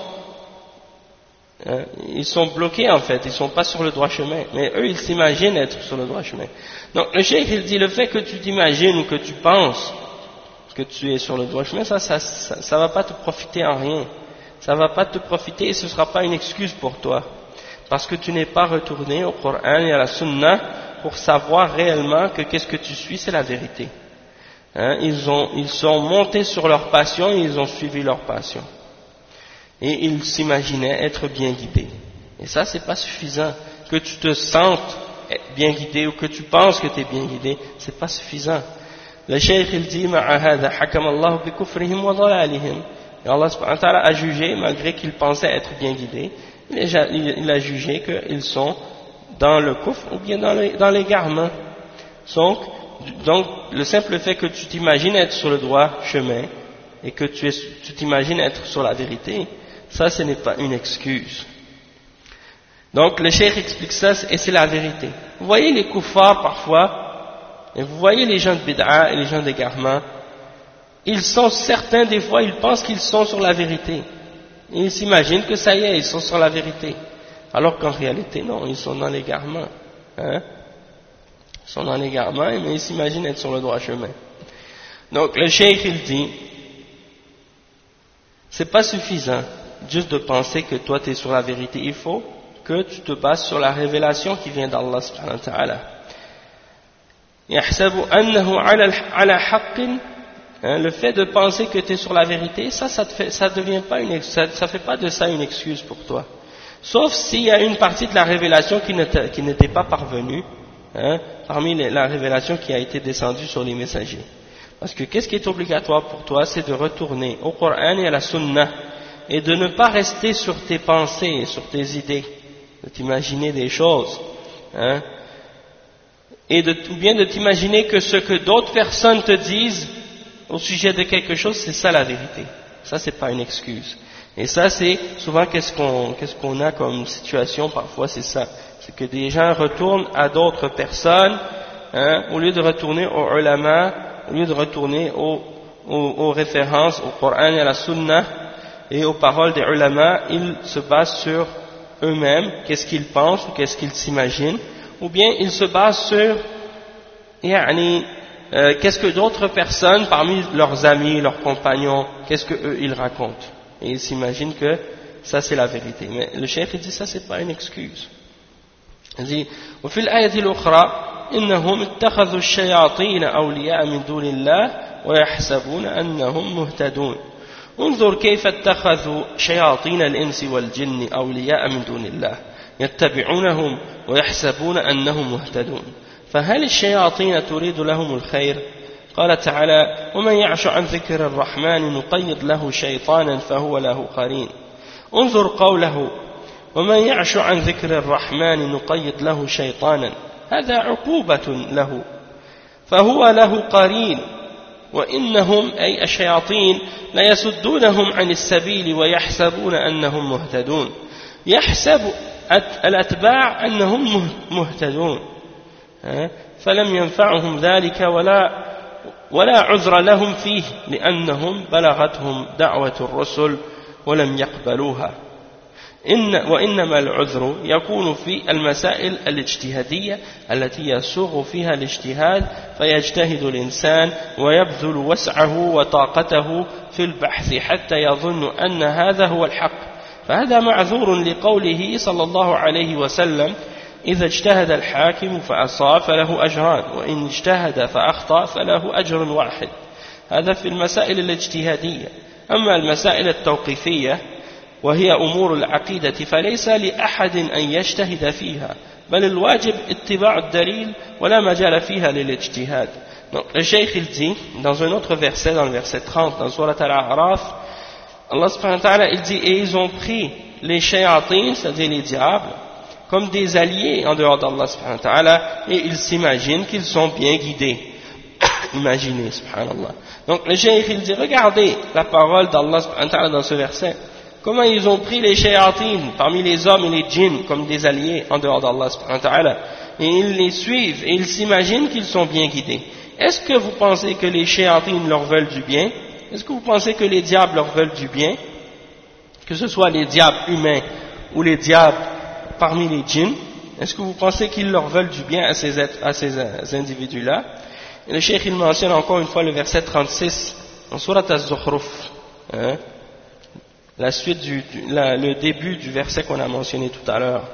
bloqués en fait, ils ne sont pas sur le droit chemin, mais eux ils s'imaginent être sur le droit chemin. Donc le cheikh il dit le fait que tu t'imagines ou que tu penses que tu es sur le droit chemin, ça va pas te profiter en rien, ça va pas te profiter et ce sera pas une excuse pour toi, parce que tu n'es pas retourné au Coran et à la Sunna pour savoir réellement que qu'est-ce que tu suis c'est la vérité. Ils sont montés sur leur passion et ils ont suivi leur passion. Et ils s'imaginaient être bien guidés. Et ça, c'est pas suffisant. Que tu te sentes bien guidé ou que tu penses que tu es bien guidé, c'est pas suffisant. Le cheikh il dit مع هذا حكم الله بكفرهم وضلالهم. Et Allah subhanahu wa ta'ala a jugé, malgré qu'ils pensaient être bien guidés, il a jugé qu'ils sont dans le kufr ou bien dans l'égarement. Donc, le simple fait que tu t'imagines être sur le droit chemin et que tu t'imagines être sur la vérité, ça ce n'est pas une excuse. Donc le cheikh explique ça et c'est la vérité. Vous voyez les kuffars parfois, et vous voyez les gens de bid'a et les gens d'égarement, ils sont certains des fois, ils pensent qu'ils sont sur la vérité. Et ils s'imaginent que ça y est, ils sont sur la vérité. Alors qu'en réalité, non, ils sont dans l'égarement. Ils sont dans l'égarement, mais ils s'imaginent être sur le droit chemin. Donc le cheikh il dit, c'est pas suffisant juste de penser que toi tu es sur la vérité, il faut que tu te bases sur la révélation qui vient d'Allah subhanahu wa ta'ala. يحسب أنه على حق. Le fait de penser que tu es sur la vérité, ça devient pas ça fait pas de ça une excuse pour toi. Sauf s'il y a une partie de la révélation qui n'était pas parvenue, parmi la révélation qui a été descendue sur les messagers. Parce que qu'est-ce qui est obligatoire pour toi, c'est de retourner au Coran et à la Sunna, et de ne pas rester sur tes pensées, sur tes idées, de t'imaginer des choses, ou bien de t'imaginer que ce que d'autres personnes te disent au sujet de quelque chose, c'est ça la vérité. Ça, c'est pas une excuse. Et ça, c'est souvent qu'est-ce qu'on a comme situation parfois, c'est ça. C'est que des gens retournent à d'autres personnes, au lieu de retourner aux ulama, au lieu de retourner aux références, au Coran et à la Sunna, et aux paroles des ulama, ils se basent sur eux-mêmes, qu'est-ce qu'ils pensent ou qu'est-ce qu'ils s'imaginent, ou bien ils se basent sur qu'est-ce que d'autres personnes parmi leurs amis, leurs compagnons, qu'est-ce que eux ils racontent, et ils s'imaginent que ça c'est la vérité. Mais le cheikh il dit ça c'est pas une excuse. Il dit وفي الآية الأخرى إنهم اتخذوا الشياطين أولياء من دون الله ويحسبون أنهم مهتدون. انظر كيف اتخذوا شياطين الإنس والجن أولياء من دون الله يتبعونهم ويحسبون أنهم مهتدون. فهل الشياطين تريد لهم الخير؟ قال تعالى ومن يعش عن ذكر الرحمن نقيض له شيطانا فهو له قرين. انظر قوله ومن يعش عن ذكر الرحمن نقيض له شيطانا، هذا عقوبة له فهو له قرين، وإنهم أي الشياطين ليصدونهم عن السبيل ويحسبون أنهم مهتدون. يحسب الأتباع أنهم مهتدون، فلم ينفعهم ذلك ولا عذر لهم فيه لأنهم بلغتهم دعوة الرسل ولم يقبلوها. وإنما العذر يكون في المسائل الاجتهادية التي يسوغ فيها الاجتهاد فيجتهد الإنسان ويبذل وسعه وطاقته في البحث حتى يظن أن هذا هو الحق، فهذا معذور لقوله صلى الله عليه وسلم إذا اجتهد الحاكم فأصاب فله أجران وإن اجتهد فأخطأ فله أجر واحد. هذا في المسائل الاجتهادية. أما المسائل التوقيفية وهي أمور العقيدة فليس لأحد أن يجتهد فيها بل الواجب اتباع الدليل ولا مجال فيها للاجتهاد. Donc, le cheikh il dit dans un autre verset, dans le verset 30 dans Surat Al-A'raf, Allah subhanahu wa ta'ala il dit et ils ont pris les shayatins, c'est-à-dire les diables, comme des alliés en dehors d'Allah subhanahu wa ta'ala, et ils s'imaginent qu'ils sont bien guidés. Imaginez, subhanallah. Donc le cheikh il dit regardez la parole d'Allah subhanahu wa ta'ala dans ce verset, comment ils ont pris les shayatins parmi les hommes et les djinns comme des alliés en dehors d'Allah subhanahu wa ta'ala, et ils les suivent et ils s'imaginent qu'ils sont bien guidés. Est-ce que vous pensez que les shayatins leur veulent du bien? Est-ce que vous pensez que les diables leur veulent du bien? Que ce soit les diables humains ou les diables parmi les djinns, est-ce que vous pensez qu'ils leur veulent du bien à ces individus-là? Et le cheikh il mentionne encore une fois le verset 36 en Surat Az-Zukhruf, la suite le début du verset qu'on a mentionné tout à l'heure.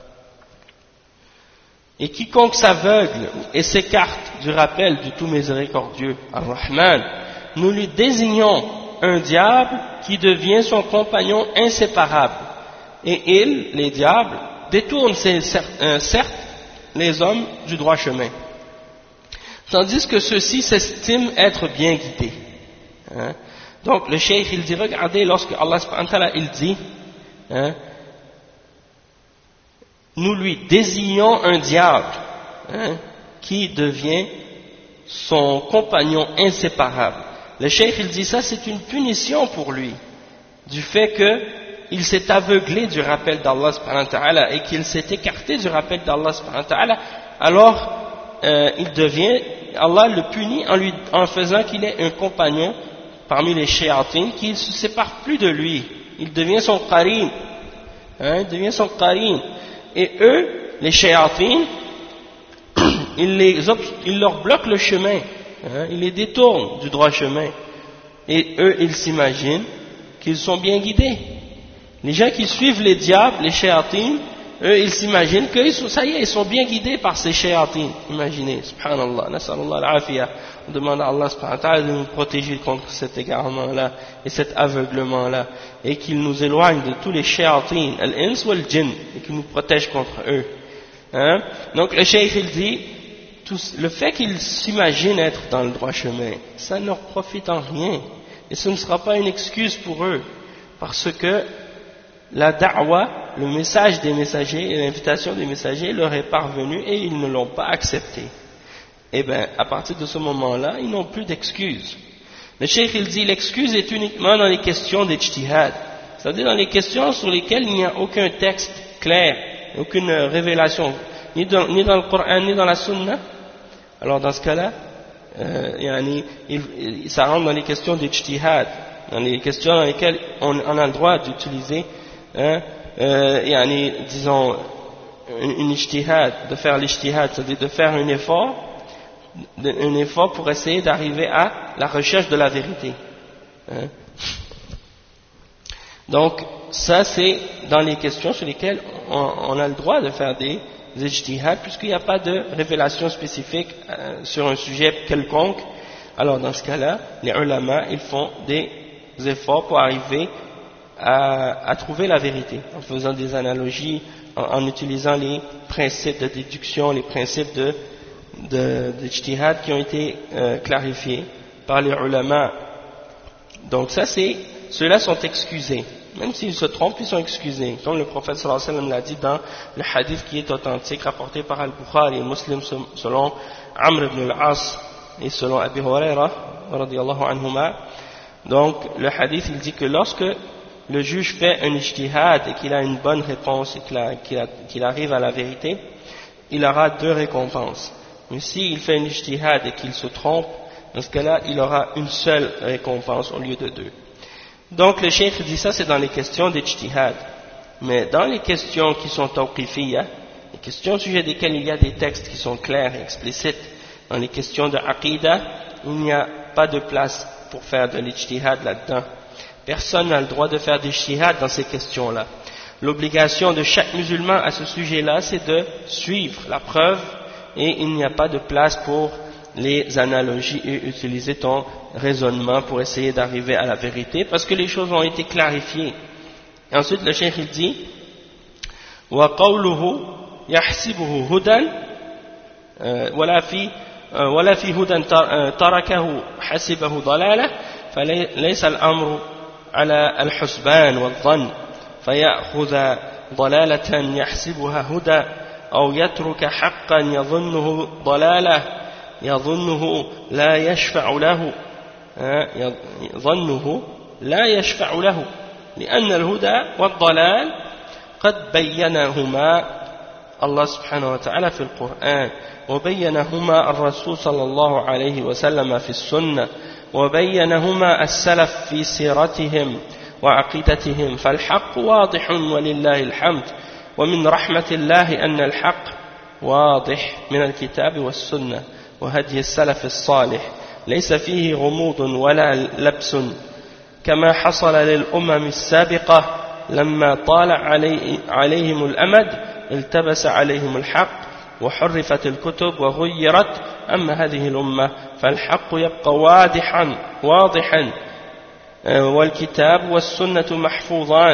Et quiconque s'aveugle et s'écarte du rappel du tout miséricordieux, Ar-Rahman, nous lui désignons un diable qui devient son compagnon inséparable, et ils, les diables, détournent certes les hommes du droit chemin. Tandis que ceux-ci s'estiment être bien guidés. Hein? Donc le cheikh il dit, regardez, lorsque Allah subhanahu wa ta'ala il dit, hein, nous lui désignons un diable, hein, qui devient son compagnon inséparable. Le cheikh il dit ça, c'est une punition pour lui, du fait qu'il s'est aveuglé du rappel d'Allah subhanahu wa ta'ala et qu'il s'est écarté du rappel d'Allah subhanahu wa ta'ala, alors Allah le punit en faisant qu'il ait un compagnon parmi les shayatines qui ne se sépare plus de lui. Il devient son qarin, hein, il devient son qarin. Et eux, les shayatines, ils leur bloquent le chemin, hein, ils les détournent du droit chemin. Et eux, ils s'imaginent qu'ils sont bien guidés. Les gens qui suivent les diables, les shayatines, eux, ils s'imaginent que ça y est, ils sont bien guidés par ces shayatines. Imaginez, subhanallah, nasallallahu al-afiyah. On demande à Allah subhanahu wa ta'ala de nous protéger contre cet égarement-là et cet aveuglement-là, et qu'il nous éloigne de tous les shayatines, al-ins ou al-jinn, et qu'il nous protège contre eux. Hein? Donc le cheikh il dit, le fait qu'ils s'imaginent être dans le droit chemin, ça ne leur profite en rien, et ce ne sera pas une excuse pour eux, parce que la da'wa, le message des messagers et l'invitation des messagers leur est parvenue et ils ne l'ont pas accepté. Et bien, à partir de ce moment-là, ils n'ont plus d'excuses. Le cheikh il dit, l'excuse est uniquement dans les questions d'ijtihad, c'est-à-dire dans les questions sur lesquelles il n'y a aucun texte clair, aucune révélation, ni dans le Coran, ni dans la Sunna. Alors dans ce cas-là, ça rentre dans les questions d'ijtihad, dans les questions dans lesquelles on a le droit d'utiliser, hein, disons, une ijtihad, de faire l'ijtihad, c'est-à-dire de faire un effort pour essayer d'arriver à la recherche de la vérité. Hein. Donc, ça c'est dans les questions sur lesquelles on a le droit de faire des ijtihad, puisqu'il n'y a pas de révélation spécifique sur un sujet quelconque. Alors dans ce cas-là, les ulama, ils font des efforts pour arriver à trouver la vérité, en faisant des analogies, en utilisant les principes de déduction, les principes d'ijtihad qui ont été clarifiés par les ulama. Donc ça ceux-là sont excusés, même s'ils se trompent, ils sont excusés, comme le prophète sallallahu alayhi wa sallam l'a dit dans le hadith qui est authentique rapporté par Al-Bukhari et Muslim selon Amr ibn al-As et selon Abi Huraira radiyallahu anhuma. Donc le hadith il dit que lorsque le juge fait un ijtihad et qu'il a une bonne réponse et qu'il arrive à la vérité, il aura 2 récompenses. Mais s'il fait un ijtihad et qu'il se trompe, dans ce cas-là, il aura une seule récompense au lieu de 2. Donc le cheikh dit ça, c'est dans les questions d'ijtihad. Mais dans les questions qui sont tawqifiyya, les questions au sujet desquelles il y a des textes qui sont clairs et explicites, dans les questions de aqida, il n'y a pas de place pour faire de l'ijtihad là-dedans. Personne n'a le droit de faire des ijtihad dans ces questions-là. L'obligation de chaque musulman à ce sujet-là, c'est de suivre la preuve, et il n'y a pas de place pour les analogies et utiliser ton raisonnement pour essayer d'arriver à la vérité, parce que les choses ont été clarifiées. Et ensuite le cheikh il dit وَقَوْلُهُ يَحْسِبُهُ هُدًى ولا في هدى تركه حسبه ضلالة فليس الأمر على الحسبان والظن فيأخذ ضلالة يحسبها هدى أو يترك حقا يظنه ضلالة يظنه لا يشفع له لأن الهدى والضلال قد بينهما الله سبحانه وتعالى في القرآن وبينهما الرسول صلى الله عليه وسلم في السنة وبينهما السلف في سيرتهم وعقيدتهم فالحق واضح ولله الحمد ومن رحمة الله أن الحق واضح من الكتاب والسنة وهدي السلف الصالح ليس فيه غموض ولا لبس كما حصل للأمم السابقة لما طال عليهم الأمد التبس عليهم الحق وحرفت الكتب وغيرت أما هذه الأمة فالحق يبقى واضحا والكتاب والسنة محفوظان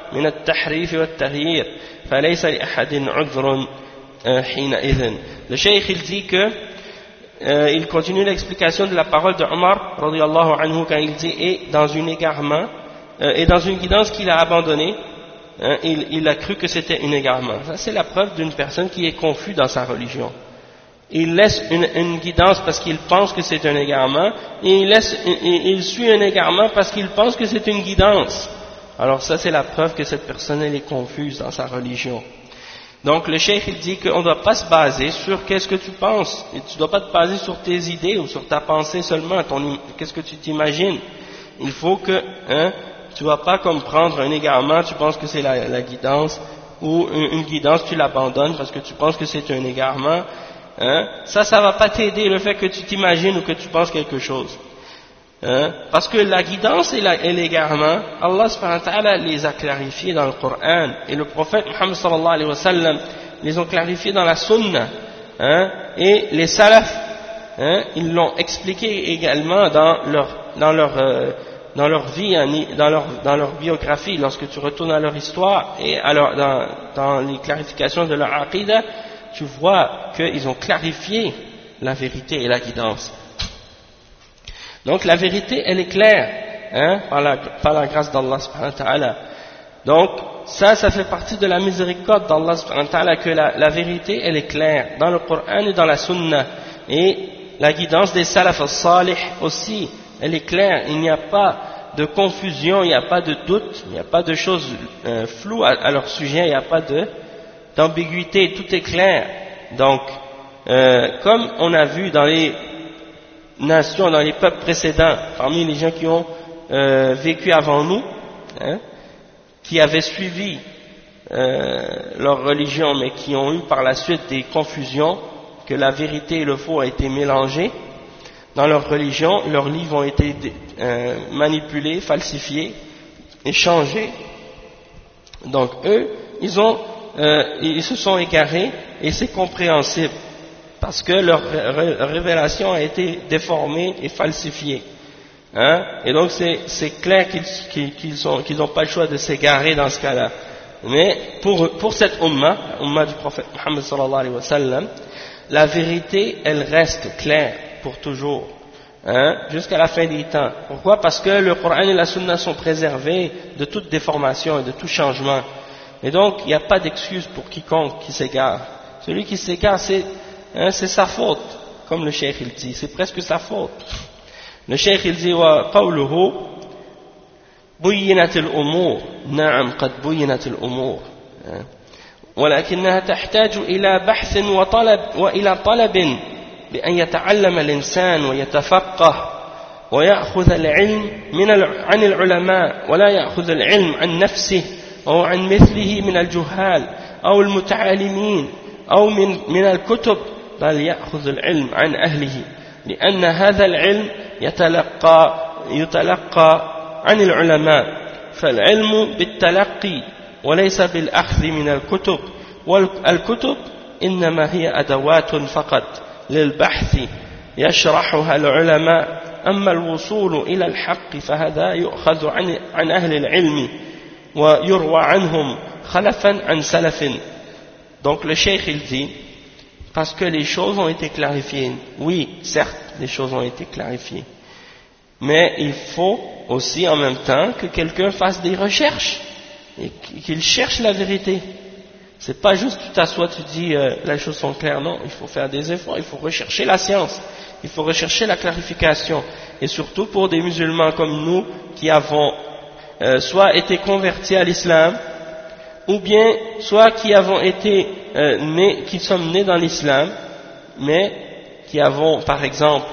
من التحريف والتغيير فليس لأحد عذر حينئذ. Le cheikh il dit que il continue l'explication de la parole de Omar radiyallahu anhu quand il dit et dans un égarement et dans une guidance qu'il a abandonnée, il a cru que c'était un égarement. Ça c'est la preuve d'une personne qui est confuse dans sa religion. Il laisse une guidance parce qu'il pense que c'est un égarement et il suit un égarement parce qu'il pense que c'est une guidance. Alors ça c'est la preuve que cette personne elle est confuse dans sa religion. Donc le cheikh il dit qu'on ne doit pas se baser sur qu'est-ce que tu penses, et tu ne dois pas te baser sur tes idées ou sur ta pensée seulement, qu'est-ce que tu t'imagines. Il faut que tu ne vas pas comme prendre un égarement, tu penses que c'est la guidance, ou une guidance tu l'abandonnes parce que tu penses que c'est un égarement. Ça ne va pas t'aider le fait que tu t'imagines ou que tu penses quelque chose. Parce que la guidance et l'égarement, Allah subhanahu wa ta'ala les a clarifiés dans le Coran, et le prophète Muhammad sallallahu alayhi wa sallam les ont clarifiés dans la sunna, et les salaf, ils l'ont expliqué également dans leur vie, dans leur biographie, lorsque tu retournes à leur histoire et dans les clarifications de leur aqidah, tu vois qu'ils ont clarifié la vérité et la guidance. Donc la vérité, elle est claire, par la grâce d'Allah subhanahu wa ta'ala. Donc ça fait partie de la miséricorde d'Allah subhanahu wa ta'ala, que la vérité, elle est claire dans le Coran et dans la sunna. Et la guidance des salaf al-salih aussi, elle est claire. Il n'y a pas de confusion, il n'y a pas de doute, il n'y a pas de choses floues à leur sujet, il n'y a pas d'ambiguïté, tout est clair. Donc, comme on a vu dans les nations, dans les peuples précédents, parmi les gens qui ont vécu avant nous, qui avaient suivi leur religion, mais qui ont eu par la suite des confusions, que la vérité et le faux ont été mélangés dans leur religion, leurs livres ont été manipulés, falsifiés et changés. Donc eux, ils se sont égarés, et c'est compréhensible, parce que leur révélation a été déformée et falsifiée. Et donc c'est clair qu'ils n'ont pas le choix de s'égarer dans ce cas-là. Mais pour cette umma du prophète Muhammad sallallahu alayhi wa sallam, la vérité, elle reste claire pour toujours, jusqu'à la fin des temps. Pourquoi? Parce que le Coran et la Sunna sont préservés de toute déformation et de tout changement. Et donc, il n'y a pas d'excuse pour quiconque qui s'égare. Celui qui s'égare, c'est sa faute, comme le cheikh il dit, c'est presque sa faute. Le cheikh il dit wa qawluhu بينت الأمور نعم قد بينت الأمور ولكنها تحتاج إلى بحث وطلب وإلى طلب بأن يتعلم الإنسان ويتفقه ويأخذ العلم عن العلماء ولا يأخذ العلم عن نفسه أو عن مثله من الجهال أو المتعالمين أو من الكتب بل يأخذ العلم عن أهله لأن هذا العلم يتلقى عن العلماء فالعلم بالتلقي وليس بالأخذ من الكتب والكتب إنما هي أدوات فقط للبحث يشرحها العلماء أما الوصول إلى الحق فهذا يؤخذ عن أهل العلم ويروى عنهم خلفا عن سلف. Donc le cheikh il dit, parce que les choses ont été clarifiées, oui certes les choses ont été clarifiées, mais il faut aussi en même temps que quelqu'un fasse des recherches et qu'il cherche la vérité. C'est pas juste tu t'assois, tu dis les choses sont claires, non, il faut faire des efforts, il faut rechercher la science, il faut rechercher la clarification, et surtout pour des musulmans comme nous qui avons soit été convertis à l'islam, ou bien soit qui avons été qui sommes nés dans l'islam, mais qui avons par exemple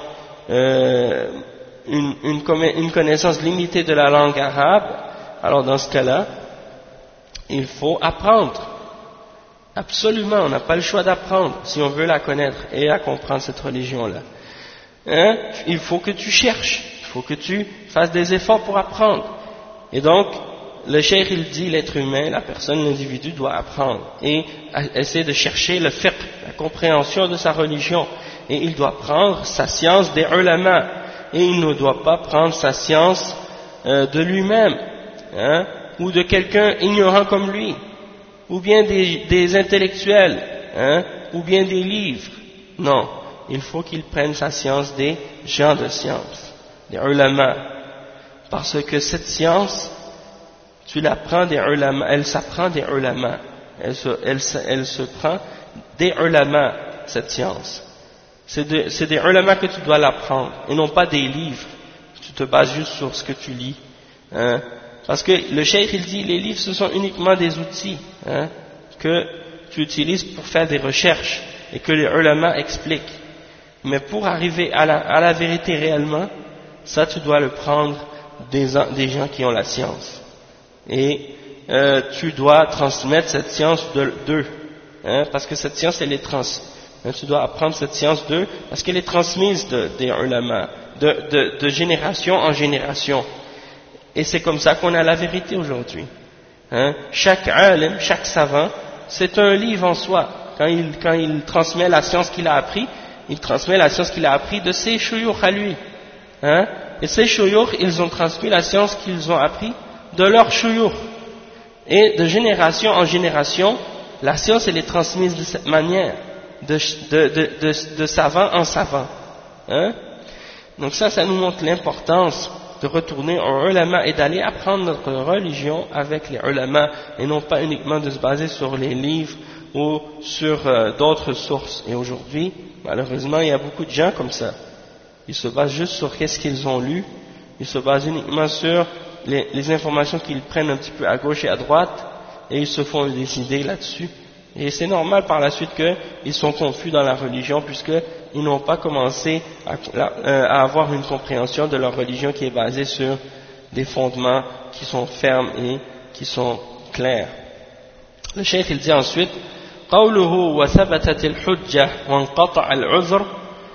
une connaissance limitée de la langue arabe. Alors dans ce cas-là, il faut apprendre. Absolument, on n'a pas le choix d'apprendre si on veut la connaître et à comprendre cette religion-là. Il faut que tu cherches, il faut que tu fasses des efforts pour apprendre. Et donc, le cheikh il dit, l'être humain, la personne, l'individu doit apprendre et essayer de chercher le fiqh, la compréhension de sa religion. Et il doit prendre sa science des ulama, et il ne doit pas prendre sa science de lui-même. ou de quelqu'un ignorant comme lui, ou bien des intellectuels, hein, ou bien des livres. Non, il faut qu'il prenne sa science des gens de science, des ulama, parce que cette science, tu la prends des ulama, elle s'apprend des ulama, elle se prend des ulama, cette science. C'est des ulama que tu dois l'apprendre, et non pas des livres. Tu te bases juste sur ce que tu lis, hein. Parce que le cheikh il dit les livres ce sont uniquement des outils, hein, que tu utilises pour faire des recherches et que les ulama expliquent. Mais pour arriver à la vérité réellement, ça tu dois le prendre des gens qui ont la science. Et tu dois transmettre cette science d'eux, hein, parce que cette science elle est tu dois apprendre cette science d'eux parce qu'elle est transmise des ulama, de génération en génération. Et c'est comme ça qu'on a la vérité aujourd'hui, hein. Chaque alim, chaque savant, c'est un livre en soi. Quand il transmet la science qu'il a appris, il transmet la science qu'il a appris de ses shuyukh à lui, hein. Et ces shuyukh, ils ont transmis la science qu'ils ont appris de leurs shuyukh. Et de génération en génération, la science elle est transmise de cette manière, de savant en savant, hein. Donc ça nous montre l'importance de retourner aux ulama et d'aller apprendre notre religion avec les ulama et non pas uniquement de se baser sur les livres ou sur d'autres sources. Et aujourd'hui, malheureusement, il y a beaucoup de gens comme ça. Ils se basent juste sur qu'est-ce qu'ils ont lu, ils se basent uniquement sur les informations qu'ils prennent un petit peu à gauche et à droite et ils se font décider là-dessus. Et c'est normal par la suite qu'ils sont confus dans la religion puisqu'ils n'ont pas commencé à avoir une compréhension de leur religion qui est basée sur des fondements qui sont fermes et qui sont clairs. Le cheikh il dit ensuite قوله وثبتت الحجة وانقطع العذر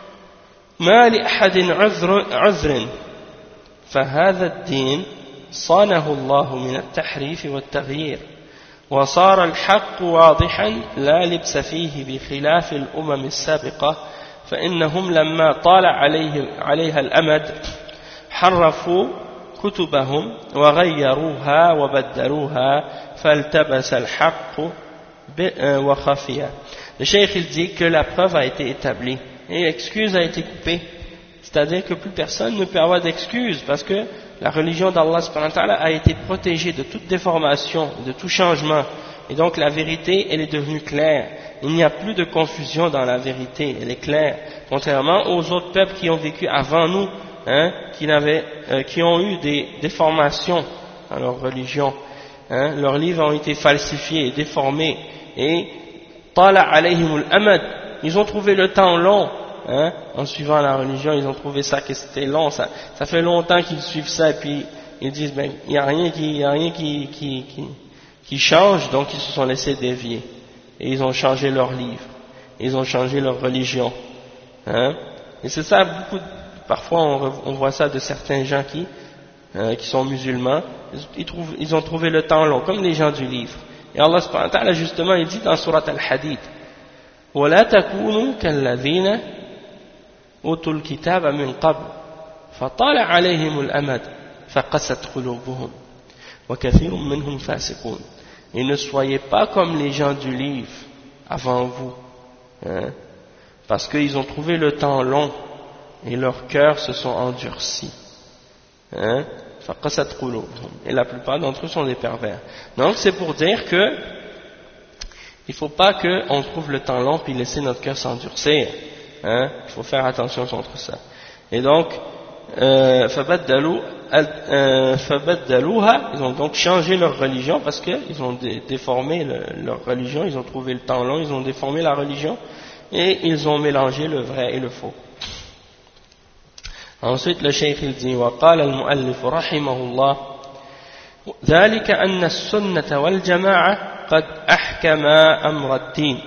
ما لأحد عذر فهذا الدين صانه الله من التحريف والتغيير وصار الحق واضحا لا لبس فيه بخلاف الأمم السابقة فإنهم لما طال عليها الأمد حرفوا كتبهم وغيروها وبدلوها فالتبس الحق وخفيا. Le cheikh il dit que la preuve a été établie et l'excuse a été coupée, c'est-à-dire que plus personne ne peut avoir d'excuse parce que la religion d'Allah subhanahu wa ta'ala a été protégée de toute déformation, de tout changement, et donc la vérité elle est devenue claire. Il n'y a plus de confusion dans la vérité, elle est claire, contrairement aux autres peuples qui ont vécu avant nous, hein, qui ont eu des déformations dans leur religion, hein. Leurs livres ont été falsifiés, déformés, et tala alayhimul amad, ils ont trouvé le temps long, hein, en suivant la religion, ils ont trouvé ça que c'était long, ça fait longtemps qu'ils suivent ça, et puis ils disent ben il n'y a rien qui change, donc ils se sont laissés dévier, et ils ont changé leur livre, ils ont changé leur religion, hein. Et c'est ça, parfois on voit ça de certains gens qui sont musulmans, ils ont trouvé le temps long, comme les gens du livre. Et Allah subhanahu wa ta'ala justement il dit dans Surat Al-Hadid وَلَا تَكُونُوا كَالَّذِينَ أُوتُوا الْكِتَابَ مِنْ قَبْلِ فَطَالَ عَلَيْهِمُ الْأَمَدُ فَقَسَتْ قُلُوبُهُمْ وَكَثِيرٌ مِّنْهُمْ فَاسِقُونَ. Et ne soyez pas comme les gens du livre avant vous, hein, parce qu'ils ont trouvé le temps long et leurs cœurs se sont endurcis, hein. Et la plupart d'entre eux sont des pervers. Donc c'est pour dire que il ne faut pas qu'on trouve le temps long puis laisser notre cœur s'endurcir, hein. Il faut faire attention contre ça. Et donc فَبَدَّلُوهَا, ils ont donc changé leur religion parce qu'ils ont déformé leur religion, ils ont trouvé le temps long, ils ont déformé la religion et ils ont mélangé le vrai et le faux. Ensuite le cheikh il dit وقال المؤلف رحمه الله ذلك أن السنة والجماعة قد أحكما أمر الدين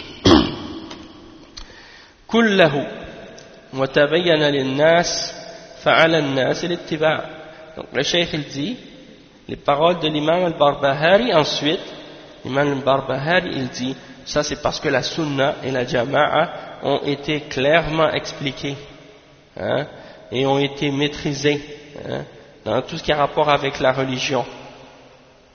كله وتبين للناس فعلى الناس الاتباع. Donc le cheikh il dit les paroles de l'imam al-Barbahari. Ensuite l'imam al-Barbahari il dit ça c'est parce que la sunna et la jama'a ont été clairement expliquées, hein, et ont été maîtrisées, hein, dans tout ce qui a rapport avec la religion.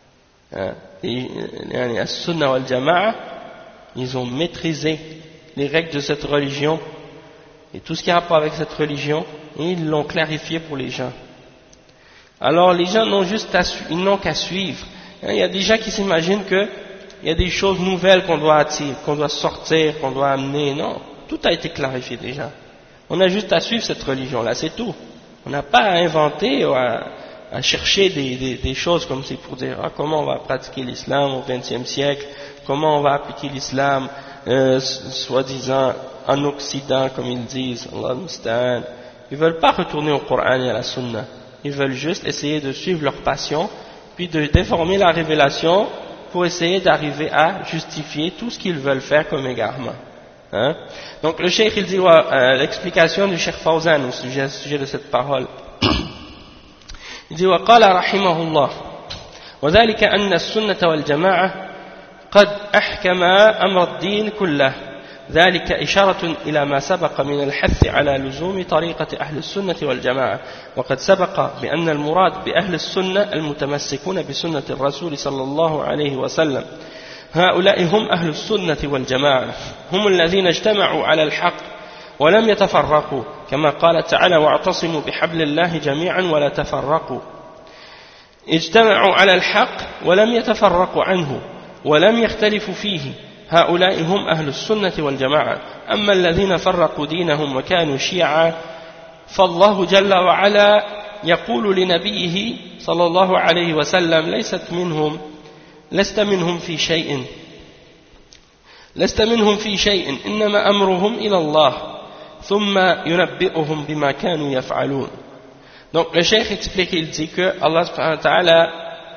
Les Sunna wal Jama'a, ils ont maîtrisé les règles de cette religion et tout ce qui a rapport avec cette religion, et ils l'ont clarifié pour les gens. Alors les gens ils n'ont qu'à suivre. Il y a des gens qui s'imaginent qu'il y a des choses nouvelles qu'on doit attirer, qu'on doit sortir, qu'on doit amener. Non, tout a été clarifié déjà. On a juste à suivre cette religion-là, c'est tout. On n'a pas à inventer ou à chercher des choses comme c'est pour dire comment on va pratiquer l'islam au XXe siècle, comment on va appliquer l'islam, soi-disant en Occident, comme ils disent. Allah musta'an. Ils ne veulent pas retourner au Coran et à la Sunna. Ils veulent juste essayer de suivre leur passion, puis de déformer la révélation pour essayer d'arriver à justifier tout ce qu'ils veulent faire comme égarement. Donc le cheikh il dit l'explication du cheikh Fawzan au sujet de cette parole. Il dit وقال رحمه الله وذلك أن السنة والجماعة قد أحكم أمر الدين كله ذلك إشارة إلى ما سبق من الحث على لزوم طريقة أهل السنة والجماعة وقد سبق بأن المراد بأهل السنة المتمسكون بسنة الرسول صلى الله عليه وسلم هؤلاء هم أهل السنة والجماعة هم الذين اجتمعوا على الحق ولم يتفرقوا كما قال تعالى واعتصموا بحبل الله جميعا ولا تفرقوا اجتمعوا على الحق ولم يتفرقوا عنه ولم يختلفوا فيه هؤلاء هم أهل السنة والجماعة أما الذين فرقوا دينهم وكانوا شيعا فالله جل وعلا يقول لنبيه صلى الله عليه وسلم لست منهم في شيء إنما أمرهم إلى الله ثم ينبئهم بما كانوا يفعلون. Donc le cheikh explique, il dit que Allah subhanahu wa ta'ala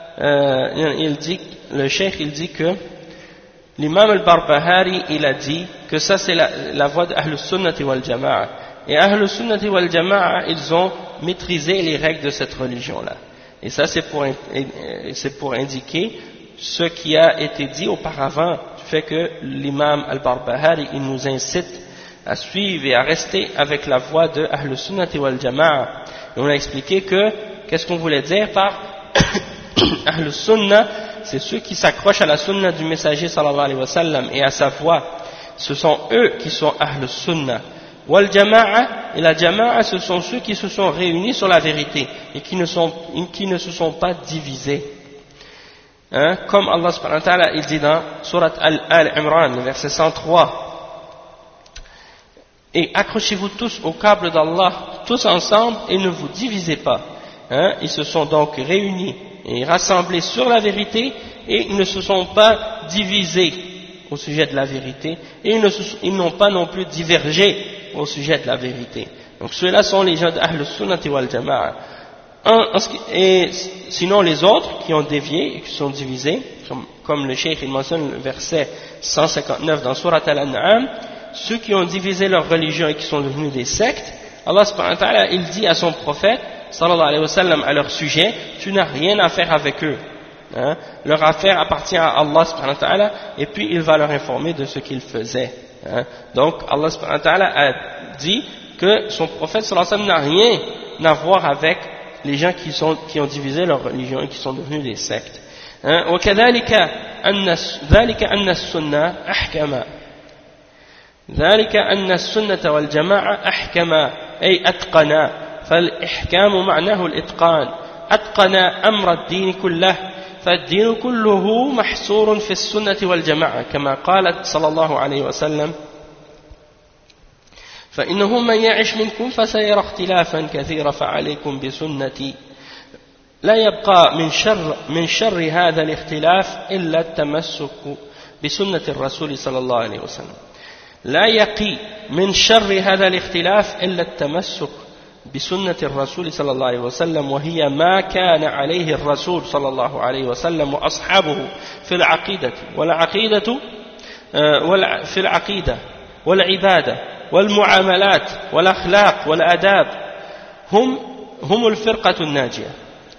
le cheikh il dit que l'imam al-Barbahari il a dit que ça c'est la voie de Ahlus Sunnati wal Jama'a, et Ahlus Sunnati wal Jama'a ils ont maîtrisé les règles de cette religion là, et ça c'est pour indiquer ce qui a été dit auparavant, du fait que l'imam al-Barbahari il nous incite à suivre et à rester avec la voie de Ahlus Sunnati wal Jama'a. Et on a expliqué qu'est-ce qu'on voulait dire par Ahlus Sunnah, c'est ceux qui s'accrochent à la Sunna du messager sallallahu alayhi wa sallam et à sa voie, ce sont eux qui sont Ahlus Sunnah. Wal Jama'a, et la Jama'a ce sont ceux qui se sont réunis sur la vérité et qui ne se sont pas divisés. Comme Allah subhanahu wa ta'ala il dit dans Surat Al-Imran, le verset 103, et accrochez-vous tous au câble d'Allah, tous ensemble, et ne vous divisez pas. Ils se sont donc réunis et rassemblés sur la vérité, et ils ne se sont pas divisés au sujet de la vérité, et ils n'ont pas non plus divergé au sujet de la vérité. Donc ceux-là sont les gens d'Ahlus Sunnati wal Jama'a. Et sinon les autres qui ont dévié et qui sont divisés, comme le cheikh il mentionne le verset 159 dans Surat Al-An'am, ceux qui ont divisé leur religion et qui sont devenus des sectes, Allah subhanahu wa ta'ala il dit à son prophète sallallahu alayhi wa sallam à leur sujet, tu n'as rien à faire avec eux, leur affaire appartient à Allah subhanahu wa ta'ala, et puis il va leur informer de ce qu'ils faisaient. Donc Allah subhanahu wa ta'ala a dit que son prophète sallallahu alayhi wa sallam n'a rien à voir avec les gens qui ont divisé leur religion et qui sont devenus des sectes. وكذلك أن السنة أحكم ذلك أن السنة والجماعة أحكما أي أتقنا فالإحكام معناه الإتقان أتقن أمر الدين كله فالدين كله محصور في السنة والجماعة كما قالت صلى الله عليه وسلم فإنه من يعش منكم فسيرى اختلافا كثيرا فعليكم بسنتي لا يبقى من شر هذا الاختلاف إلا التمسك بسنة الرسول صلى الله عليه وسلم لا يقي من شر هذا الاختلاف إلا التمسك بسنة الرسول صلى الله عليه وسلم وهي ما كان عليه الرسول صلى الله عليه وسلم وأصحابه في العقيدة في العقيدة والعبادة والمعاملات والأخلاق والآداب هم الفرقة الناجية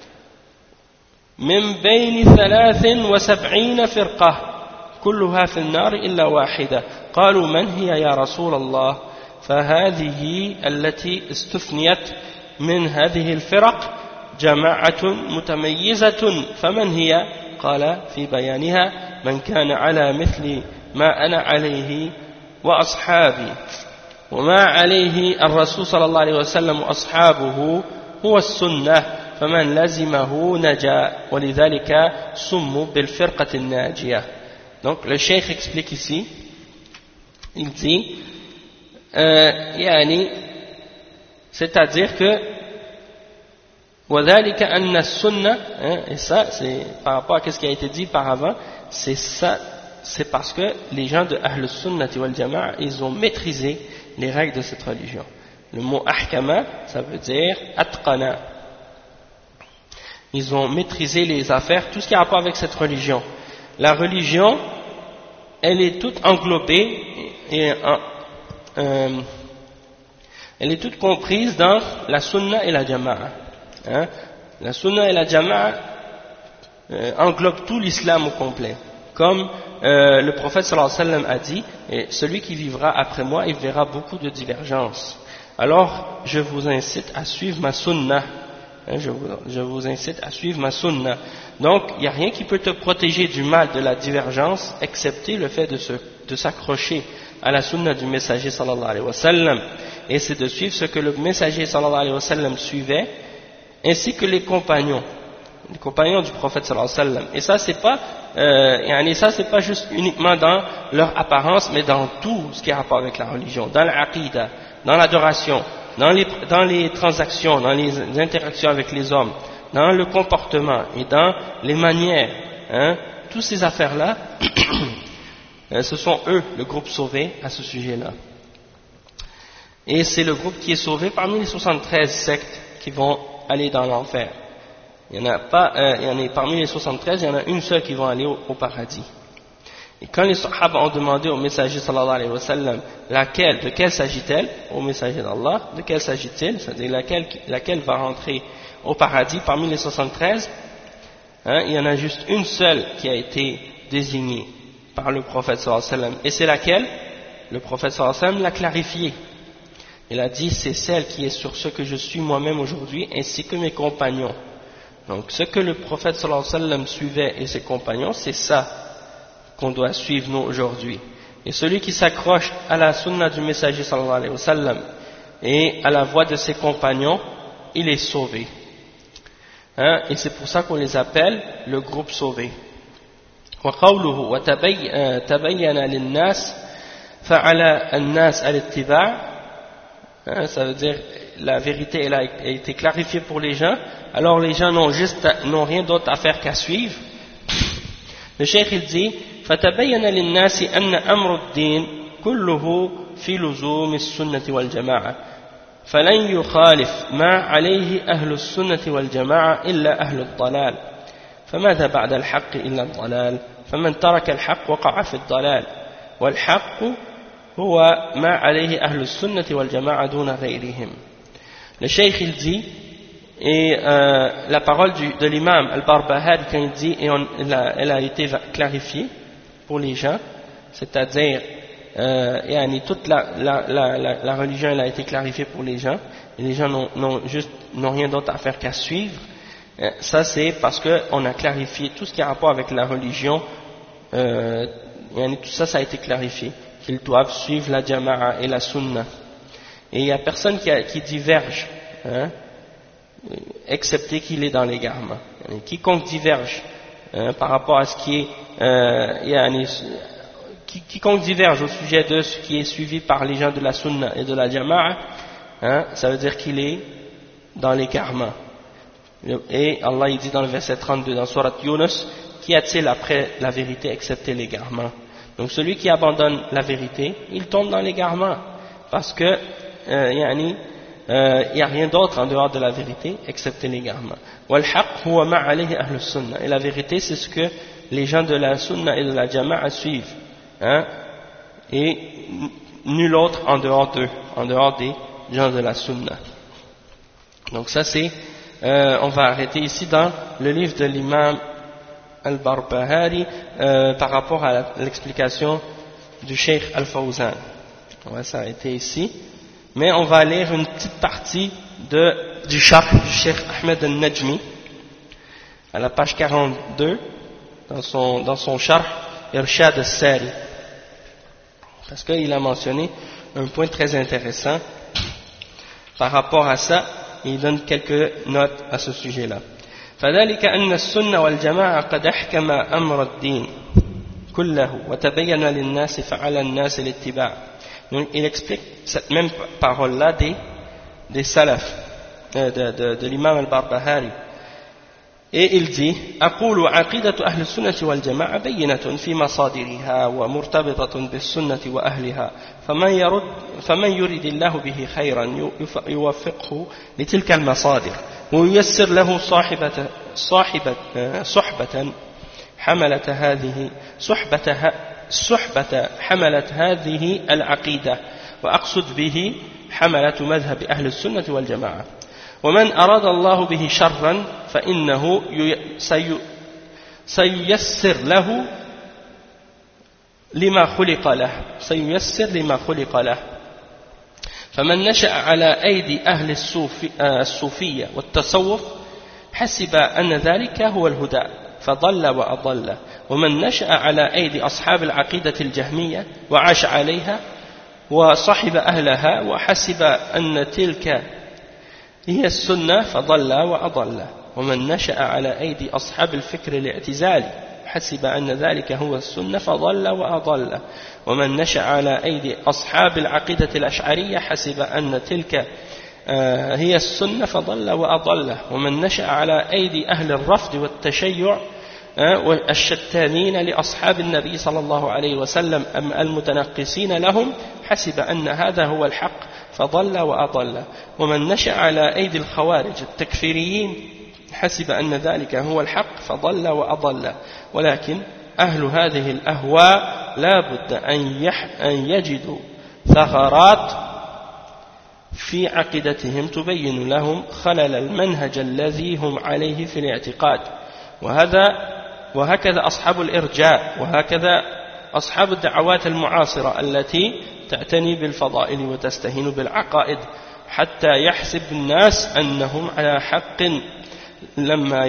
من بين 73 فرقة كلها في النار إلا واحدة قالوا من هي يا رسول الله فهذه التي استثنيت من هذه الفرق جماعة متميزة فمن هي قال في بيانها من كان على مثل ما أنا عليه وأصحابي وما عليه الرسول صلى الله عليه وسلم وأصحابه هو السنة فمن لزمه نجا ولذلك سموا بالفرقة الناجية. Donc le cheikh explique ici, il dit يعني c'est-à-dire que وذلك أن السنة, et ça c'est par rapport à ce qui a été dit par avant, c'est ça, c'est parce que les gens de Ahl Sunnati wal Jama'a, ils ont maîtrisé les règles de cette religion. Le mot ahkama, ça veut dire atqana. Ils ont maîtrisé les affaires, tout ce qui a rapport avec cette religion. La religion, elle est toute englobée et elle est toute comprise dans la sunna et la jama'a. Hein? La sunna et la jama'a englobent tout l'islam au complet. Comme le prophète sallallahu alayhi wa sallam a dit, et celui qui vivra après moi, il verra beaucoup de divergences. Alors, je vous incite à suivre ma sunna. Je vous incite à suivre ma sunna. Donc, il n'y a rien qui peut te protéger du mal de la divergence, excepté le fait de s'accrocher à la sunna du messager sallallahu alayhi wa sallam. Et c'est de suivre ce que le messager sallallahu alayhi wa sallam suivait, ainsi que les compagnons du prophète sallallahu alayhi wa sallam. Et ça, c'est pas juste uniquement dans leur apparence, mais dans tout ce qui a rapport avec la religion, dans l'aqidah, dans l'adoration, dans les transactions, dans les interactions avec les hommes, dans le comportement et dans les manières, hein, toutes ces affaires-là, ce sont eux, le groupe sauvé à ce sujet-là. Et c'est le groupe qui est sauvé parmi les 73 sectes qui vont aller dans l'enfer. Parmi les 73, il y en a une seule qui va aller au paradis. Et quand les Sahaba ont demandé au messager sallallahu alayhi wa sallam de quelle s'agit-elle, au messager d'Allah, de quelle s'agit-il, c'est-à-dire laquelle va rentrer au paradis parmi les 73, hein, il y en a juste une seule qui a été désignée par le prophète sallallahu alayhi wa sallam. Et c'est laquelle? Le prophète sallallahu alayhi wa sallam l'a clarifiée. Il a dit, c'est celle qui est sur ce que je suis moi-même aujourd'hui, ainsi que mes compagnons. Donc ce que le prophète sallallahu alayhi wa sallam suivait et ses compagnons, c'est ça qu'on doit suivre nous aujourd'hui. Et celui qui s'accroche à la sunna du messager sallallahu alayhi wa sallam et à la voie de ses compagnons, il est sauvé. Hein? Et c'est pour ça qu'on les appelle le groupe sauvé. وقوله وتبين للناس فعلى الناس الاتباع, ça veut dire la vérité elle a été clarifiée pour les gens, alors les gens n'ont rien d'autre à faire qu'à suivre. Le cheikh il dit فتبين للناس أن أمر الدين كله في لزوم السنة والجماعة فلن يخالف ما عليه أهل السنة والجماعة إلا أهل الضلال فماذا بعد الحق إلا الضلال فمن ترك الحق وقع في الضلال والحق هو ما عليه أهل السنة والجماعة دون غيرهم. Le cheikh il dit, et la parole de l'imam Al-Barbahari quand il dit, et elle a été clarifiée pour les gens, c'est-à-dire toute la religion elle a été clarifiée pour les gens, et les gens n'ont rien d'autre à faire qu'à suivre. Ça c'est parce qu'on a clarifié tout ce qui a rapport avec la religion, tout ça a été clarifié, qu'ils doivent suivre la jama'a et la sunna. Et il n'y a personne qui diverge, hein, excepté qu'il est dans l'égarement. Quiconque diverge par rapport à ce qui est quiconque diverge au sujet de ce qui est suivi par les gens de la sunna et de la jama'a, hein, ça veut dire qu'il est dans l'égarement. Et Allah il dit dans le verset 32 dans Surat Yunus, qu'y a-t-il après la vérité excepté l'égarement? Donc celui qui abandonne la vérité, il tombe dans l'égarement, parce que il n'y a rien d'autre en dehors de la vérité excepté l'égarement. Et la vérité c'est ce que les gens de la sunna et de la jama'a suivent, hein, et nul autre en dehors d'eux, en dehors des gens de la sunna. Donc ça c'est on va arrêter ici dans le livre de l'imam Al-Barbahari par rapport à l'explication du Cheikh Al-Fawzan. On va s'arrêter ici, mais on va lire une petite partie du Sharh du Cheikh Ahmed Al-Najmi à la page 42 dans son Sharh Irshad al-Sari, parce qu'il a mentionné un point très intéressant par rapport à ça. Il donne quelques notes à ce sujet-là. فذلك أن السنة والجماعة قد أحكم أمر الدين كله وتبين للناس فعلى الناس الاتباع. Donc il explique cette même parole-là des salaf, de l'imam al-Barbahari. Et il dit أقول عقيدة أهل السنة والجماعة بينة في مصادرها ومرتبطة بالسنة وأهلها فمن يريد الله به خيرا يوفقه لتلك المصادر وييسر له صحبة حملة هذه العقيدة وأقصد به حملة مذهب أهل السنة والجماعة. ومن أراد الله به شرا فإنه سييسر لما خلق له فمن نشأ على أيدي أهل الصوفية والتصوف حسب أن ذلك هو الهدى فضل وأضل ومن نشأ على أيدي أصحاب العقيدة الجهمية وعاش عليها وصحب أهلها وحسب أن تلك هي السنة فضل وأضل ومن نشأ على أيدي أصحاب الفكر الاعتزالي حسب أن ذلك هو السنة فضل وأضل ومن نشأ على أيدي أصحاب العقيدة الأشعرية حسب أن تلك هي السنة فضل وأضل ومن نشأ على أيدي أهل الرفض والتشيع والشتانين لأصحاب النبي صلى الله عليه وسلم المتنقصين لهم حسب أن هذا هو الحق فضل وأضل ومن نشأ على أيدي الخوارج التكفيريين حسب أن ذلك هو الحق فضل وأضل ولكن أهل هذه الأهواء لا بد أن يجدوا ثغرات في عقيدتهم تبين لهم خلل المنهج الذي هم عليه في الاعتقاد وهكذا أصحاب الإرجاء وهكذا أصحاب الدعوات المعاصرة التي تعتني بالفضائل وتستهين بالعقائد حتى يحسب الناس أنهم على حق لما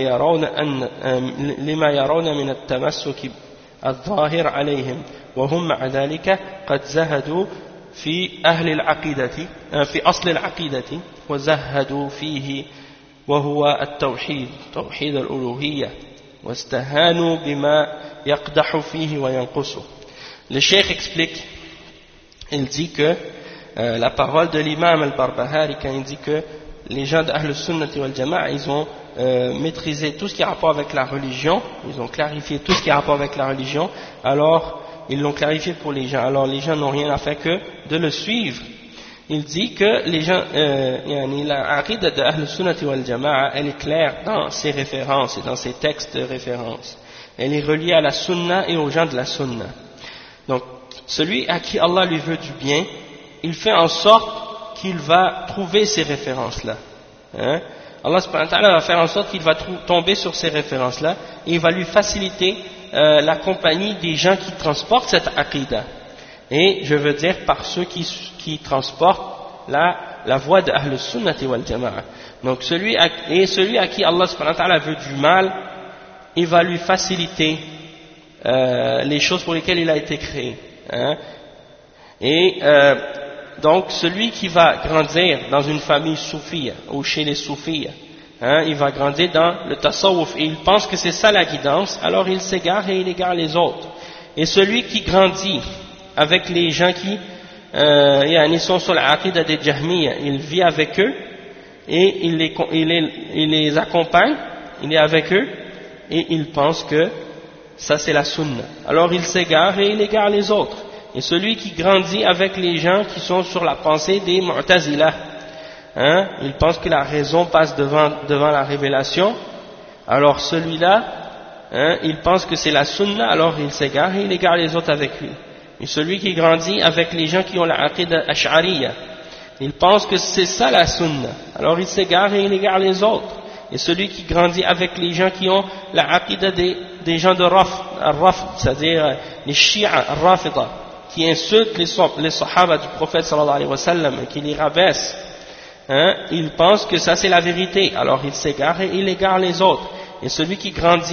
يرون من التمسك الظاهر عليهم وهم مع ذلك قد زهدوا في في أصل العقيدة وزهدوا فيه وهو التوحيد توحيد الألوهية واستهانوا بما يقدح فيه وينقصه. Le Cheikh explique, il dit que la parole de l'imam al-Barbahari quand il dit que les gens d'Ahl Sunnati wal Jama'a ils ont maîtrisé tout ce qui a rapport avec la religion, ils ont clarifié tout ce qui a rapport avec la religion, alors ils l'ont clarifié pour les gens, alors les gens n'ont rien à faire que de le suivre. Il dit que les gens, la aqida de Ahl Sunnati wal Jama'a elle est claire dans ses références et dans ses textes de référence, elle est reliée à la sunna et aux gens de la sunna. Donc celui à qui Allah lui veut du bien, il fait en sorte qu'il va trouver ces références-là. Allah subhanahu wa ta'ala va faire en sorte qu'il va tomber sur ces références-là et il va lui faciliter la compagnie des gens qui transportent cette aqida. Et je veux dire par ceux qui transportent la voie de Ahl Sunnati wal Jama'a. Donc celui à qui Allah subhanahu wa ta'ala veut du mal, il va lui faciliter les choses pour lesquelles il a été créé. Et donc celui qui va grandir dans une famille soufie ou chez les soufis, il va grandir dans le tasawwuf et il pense que c'est ça la guidance, alors il s'égare et il égare les autres. Et celui qui grandit avec les gens qui sont sur l'aqida des Jahmiya, il vit avec eux et il les accompagne, il est avec eux et il pense que ça c'est la sunna, alors il s'égare et il égare les autres. Et celui qui grandit avec les gens qui sont sur la pensée des Mu'tazila, il pense que la raison passe devant la révélation, alors celui-là, il pense que c'est la sunna, alors il s'égare et il égare les autres avec lui. Et celui qui grandit avec les gens qui ont la aqida ash'ariyya, il pense que c'est ça la sunna, alors il s'égare et il égare les autres. Et celui qui grandit avec les gens qui ont la aqida des gens de Rafd, c'est-à-dire les Shia, Rafida, qui insultent les sahaba du prophète sallallahu alayhi wa sallam et qui les rabaissent, il pense que ça c'est la vérité, alors il s'égare et il égare les autres. Et celui qui grandit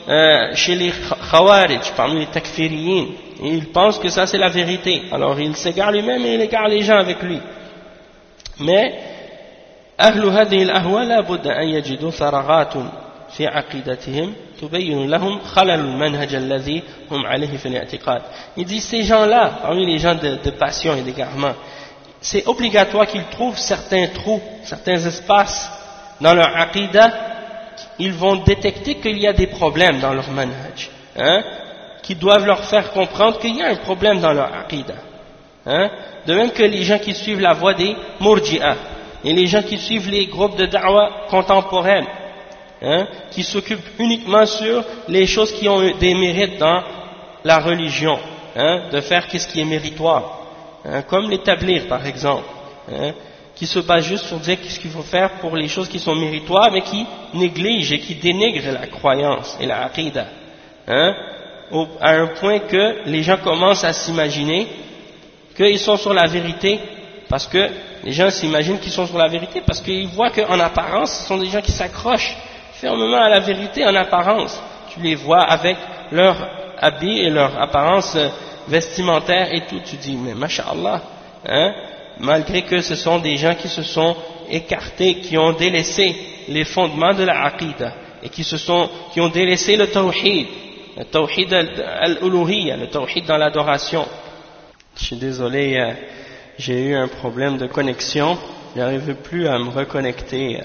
chez les Khawarij, parmi les takfiriyin, et il pense que ça c'est la vérité. Alors il s'égare lui-même et il égare les gens avec lui. Mais أهل هذه الأهواء لا بد أن يجدوا ثغرات في عقيدتهم تبين لهم خلل المنهج الذي هم عليه في الاعتقاد. Il dit ces gens-là, parmi les gens de passion et d'égarement, c'est obligatoire qu'ils trouvent certains trous, certains espaces dans leur aqidah. Ils vont détecter qu'il y a des problèmes dans leur manhaj, qui doivent leur faire comprendre qu'il y a un problème dans leur aqidah. De même que les gens qui suivent la voie des murji'ah et les gens qui suivent les groupes de da'wah contemporaines, qui s'occupent uniquement sur les choses qui ont des mérites dans la religion, de faire ce qui est méritoire, comme l'établir par exemple, qui se base juste sur dire ce qu'il faut faire pour les choses qui sont méritoires, mais qui négligent et qui dénigrent la croyance et la aqidah, à un point que les gens commencent à s'imaginer qu'ils sont sur la vérité, parce que les gens s'imaginent qu'ils sont sur la vérité, parce qu'ils voient qu'en apparence, ce sont des gens qui s'accrochent fermement à la vérité en apparence. Tu les vois avec leur habit et leur apparence vestimentaire et tout, tu dis, mais masha'Allah, malgré que ce sont des gens qui se sont écartés, qui ont délaissé les fondements de la aqidah, et qui ont délaissé le tawhid al-uluhiyya, le tawhid dans l'adoration. Je suis désolé, j'ai eu un problème de connexion, je n'arrive plus à me reconnecter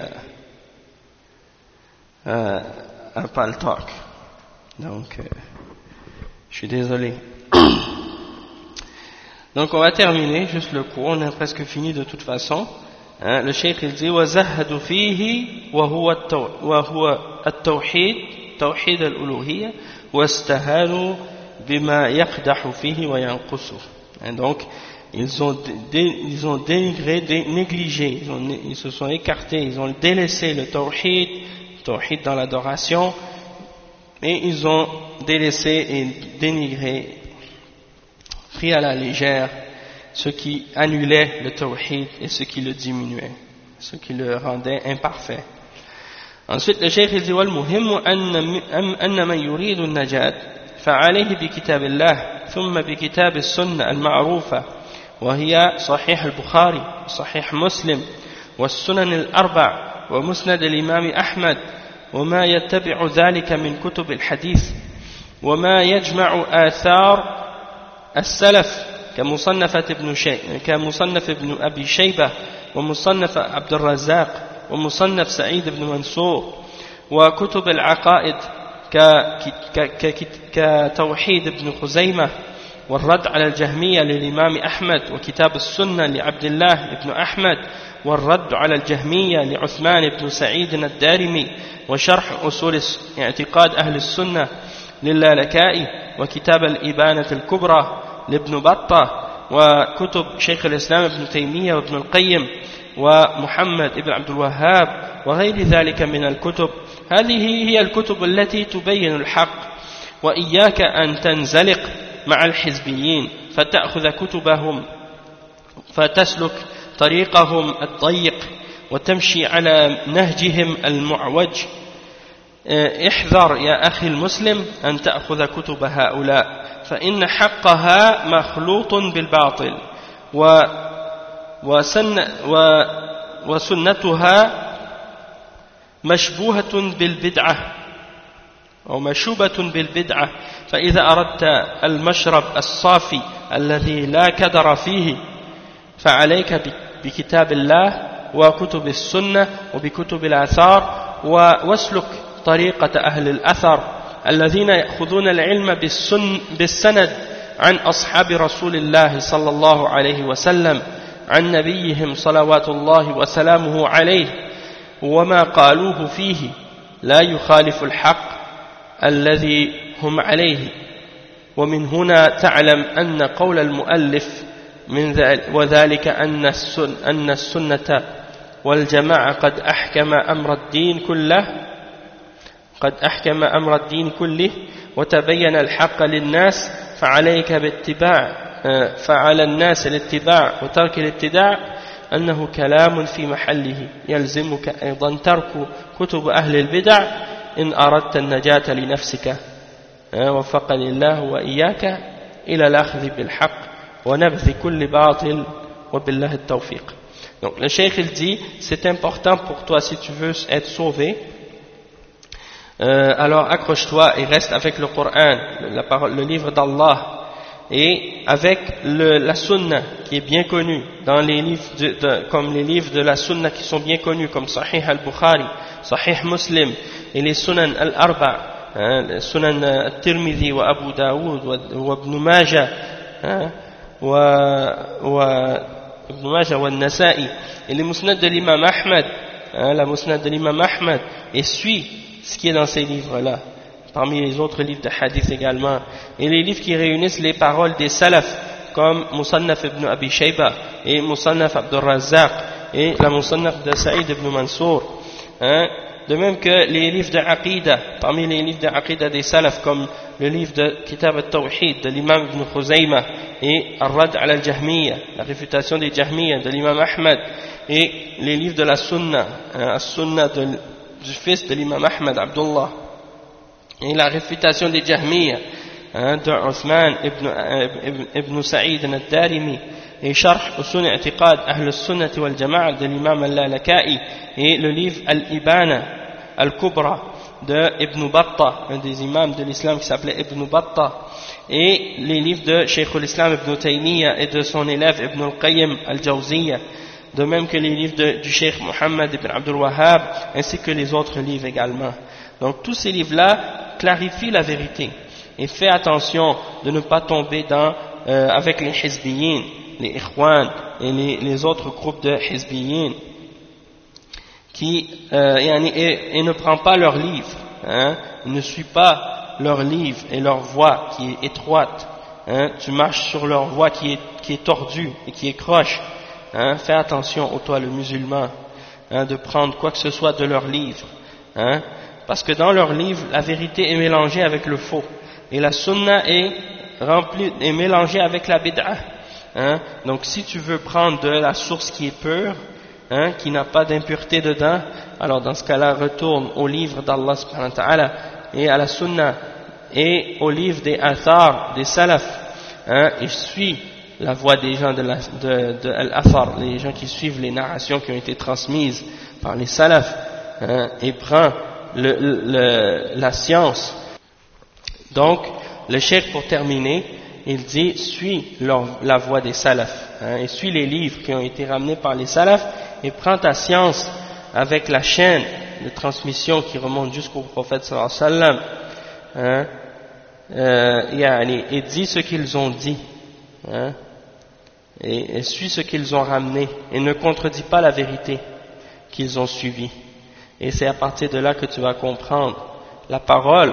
à Paltalk. Donc, je suis désolé. Donc, on va terminer juste le cours, on a presque fini de toute façon. Le cheikh il dit وَزَهَّدُ فِيهِ وَهُوَ التَّوْحِيد توحيد الألوهية واستهانوا بما يقدح فيه وينقصه. Et donc, ils ont dénigré, négligé, ils se sont écartés, ils ont délaissé le tawhid dans l'adoration, et ils ont délaissé et dénigré, pris à la légère, ce qui annulait le tawhid et ce qui le diminuait, ce qui le rendait imparfait. Ensuite, le cheikh dit والمهم أن من يريد النجاة فعليه بكتاب الله ثم بكتاب السنة المعروفة وهي صحيح البخاري وصحيح مسلم والسنن الأربع ومسند الإمام أحمد وما يتبع ذلك من كتب الحديث وما يجمع آثار السلف كمصنف ابن أبي شيبة ومصنف عبد الرزاق ومصنف سعيد بن منصور وكتب العقائد كتوحيد ابن خزيمة والرد على الجهمية للإمام أحمد وكتاب السنة لعبد الله بن أحمد والرد على الجهمية لعثمان بن سعيد الدارمي وشرح أصول اعتقاد أهل السنة للالكائي وكتاب الإبانة الكبرى لابن بطة وكتب شيخ الإسلام ابن تيمية وابن القيم ومحمد ابن عبد الوهاب وغير ذلك من الكتب. هذه هي الكتب التي تبين الحق، وإياك أن تنزلق مع الحزبيين فتأخذ كتبهم فتسلك طريقهم الضيق وتمشي على نهجهم المعوج. احذر يا أخي المسلم أن تأخذ كتب هؤلاء فإن حقها مخلوط بالباطل وسنتها مشبوهة بالبدعة أو مشوبة بالبدعة. فإذا أردت المشرب الصافي الذي لا كدر فيه فعليك بكتاب الله وكتب السنة وبكتب الآثار واسلك طريقة أهل الأثر الذين يأخذون العلم بالسند عن أصحاب رسول الله صلى الله عليه وسلم عن نبيهم صلوات الله وسلامه عليه وما قالوه فيه لا يخالف الحق الذي هم عليه. ومن هنا تعلم أن قول المؤلف وذلك أن السنة والجماعة قد أحكم أمر الدين كله وتبين الحق للناس فعلى الناس الاتباع وترك الابتداع أنه كلام في محله. يلزمك أيضا ترك كتب أهل البدع إن أردت النجاة لنفسك وفقني الله وإياك إلى الأخذ بالحق ونبذ كل باطل وبالله التوفيق. Donc le cheikh il dit, c'est important pour toi si tu veux être sauvé, alors accroche-toi et reste avec le Coran, le livre d'Allah, et avec la sunna qui est bien connue dans les livres comme les livres de la sunna qui sont bien connus comme Sahih al-Bukhari, Sahih Muslim et les sunan al-Arba, sunan al-Tirmidhi wa Abu Daoud wa Ibn Majah Ibn Majah wa Nasa'i et les musnad de l'imam Ahmad, la musnad de l'imam Ahmad, et suis ce qui est dans ces livres-là, parmi les autres livres de hadith également, et les livres qui réunissent les paroles des salaf, comme Musannaf ibn Abi Shayba, et Musannaf Abdul Razzaq, et la Musannaf de Saïd ibn Mansour, de même que les livres de Aqida, parmi les livres de Aqida des salaf, comme le livre de Kitab al-Tawhid de l'imam ibn Khuzayma, et Ar-Rad ala al-Jahmiya, la réfutation des Jahmiya de l'imam Ahmad, et les livres de la Sunna, As-Sunna du fils de l'imam Ahmad, Abdullah, et la réfutation des Jahmiya de Uthman ibn Sa'id al-Darimi, et Sharh Usul I'tiqad Ahl al-Sunnah wal Jama'a de l'imam al-Lalaka'i, et le livre Al-Ibana Al-Kubra de Ibn Battah, un des imams de l'islam qui s'appelait Ibn Battah, et les livres de Cheikh al-Islam Ibn Taymiyyah et de son élève Ibn al-Qayyim al-Jawziyya, de même que les livres du Cheikh Muhammad ibn Abdul Wahhab, ainsi que les autres livres également. Donc tous ces livres-là clarifient la vérité, et fais attention de ne pas tomber avec les Hizbiyin, les Ikhwan et les autres groupes de Hizbiyin, et ne prends pas leurs livres, ne suis pas leurs livres et leur voie qui est étroite, tu marches sur leur voie qui est tordue et qui est croche. Fais attention, toi le musulman, de prendre quoi que ce soit de leurs livres, parce que dans leurs livres la vérité est mélangée avec le faux, et la sunna est mélangée avec la bid'ah. Donc si tu veux prendre de la source qui est pure, qui n'a pas d'impureté dedans, alors dans ce cas-là retourne au livre d'Allah subhanahu wa ta'ala et à la sunna et au livre des athar, des salaf, et suis la voie des gens de al-athar, les gens qui suivent les narrations qui ont été transmises par les salaf, et prends la science. Donc le cheikh, pour terminer, il dit suis la voie des salaf, et suis les livres qui ont été ramenés par les salaf, et prends ta science avec la chaîne de transmission qui remonte jusqu'au prophète sallallahu alayhi wa sallam, et dis ce qu'ils ont dit, et suis ce qu'ils ont ramené, et ne contredis pas la vérité qu'ils ont suivie. Et c'est à partir de là que tu vas comprendre la parole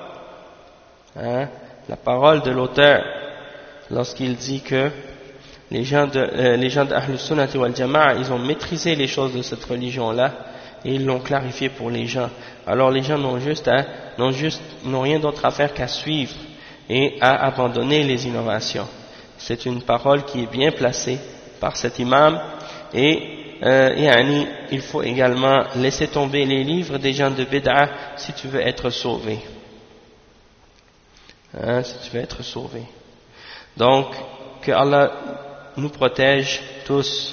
de l'auteur lorsqu'il dit que les gens de Ahl al-Sunnah wal Jama'a, ils ont maîtrisé les choses de cette religion-là et ils l'ont clarifié pour les gens. Alors les gens n'ont rien d'autre à faire qu'à suivre et à abandonner les innovations. C'est une parole qui est bien placée par cet imam, et il faut également laisser tomber les livres des gens de bid'ah si tu veux être sauvé. Si tu veux être sauvé. Donc, que Allah nous protège tous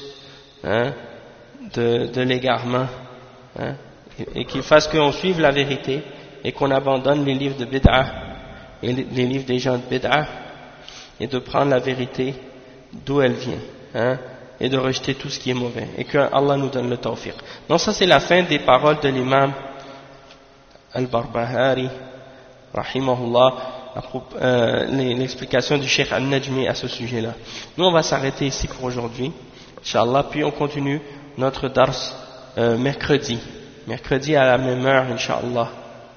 de l'égarement, et qu'il fasse qu'on suive la vérité et qu'on abandonne les livres de bid'ah et les livres des gens de bid'ah, et de prendre la vérité d'où elle vient, et de rejeter tout ce qui est mauvais, et que Allah nous donne le tawfiq. Donc ça, c'est la fin des paroles de l'imam al-Barbahari rahimahullah, l'explication du Cheikh Al-Najmi à ce sujet-là. Nous, on va s'arrêter ici pour aujourd'hui, Inch'Allah, puis on continue notre dars mercredi à la même heure, Inch'Allah.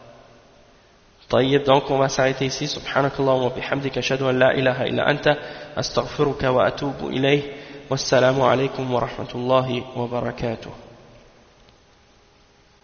طيب, donc on va s'arrêter ici. Subhanakallahumma wa bihamdika ashhadu an la ilaha illa anta astaghfiruka wa atubu ilayh. Wassalamu alaykum wa rahmatullahi wa barakatuh.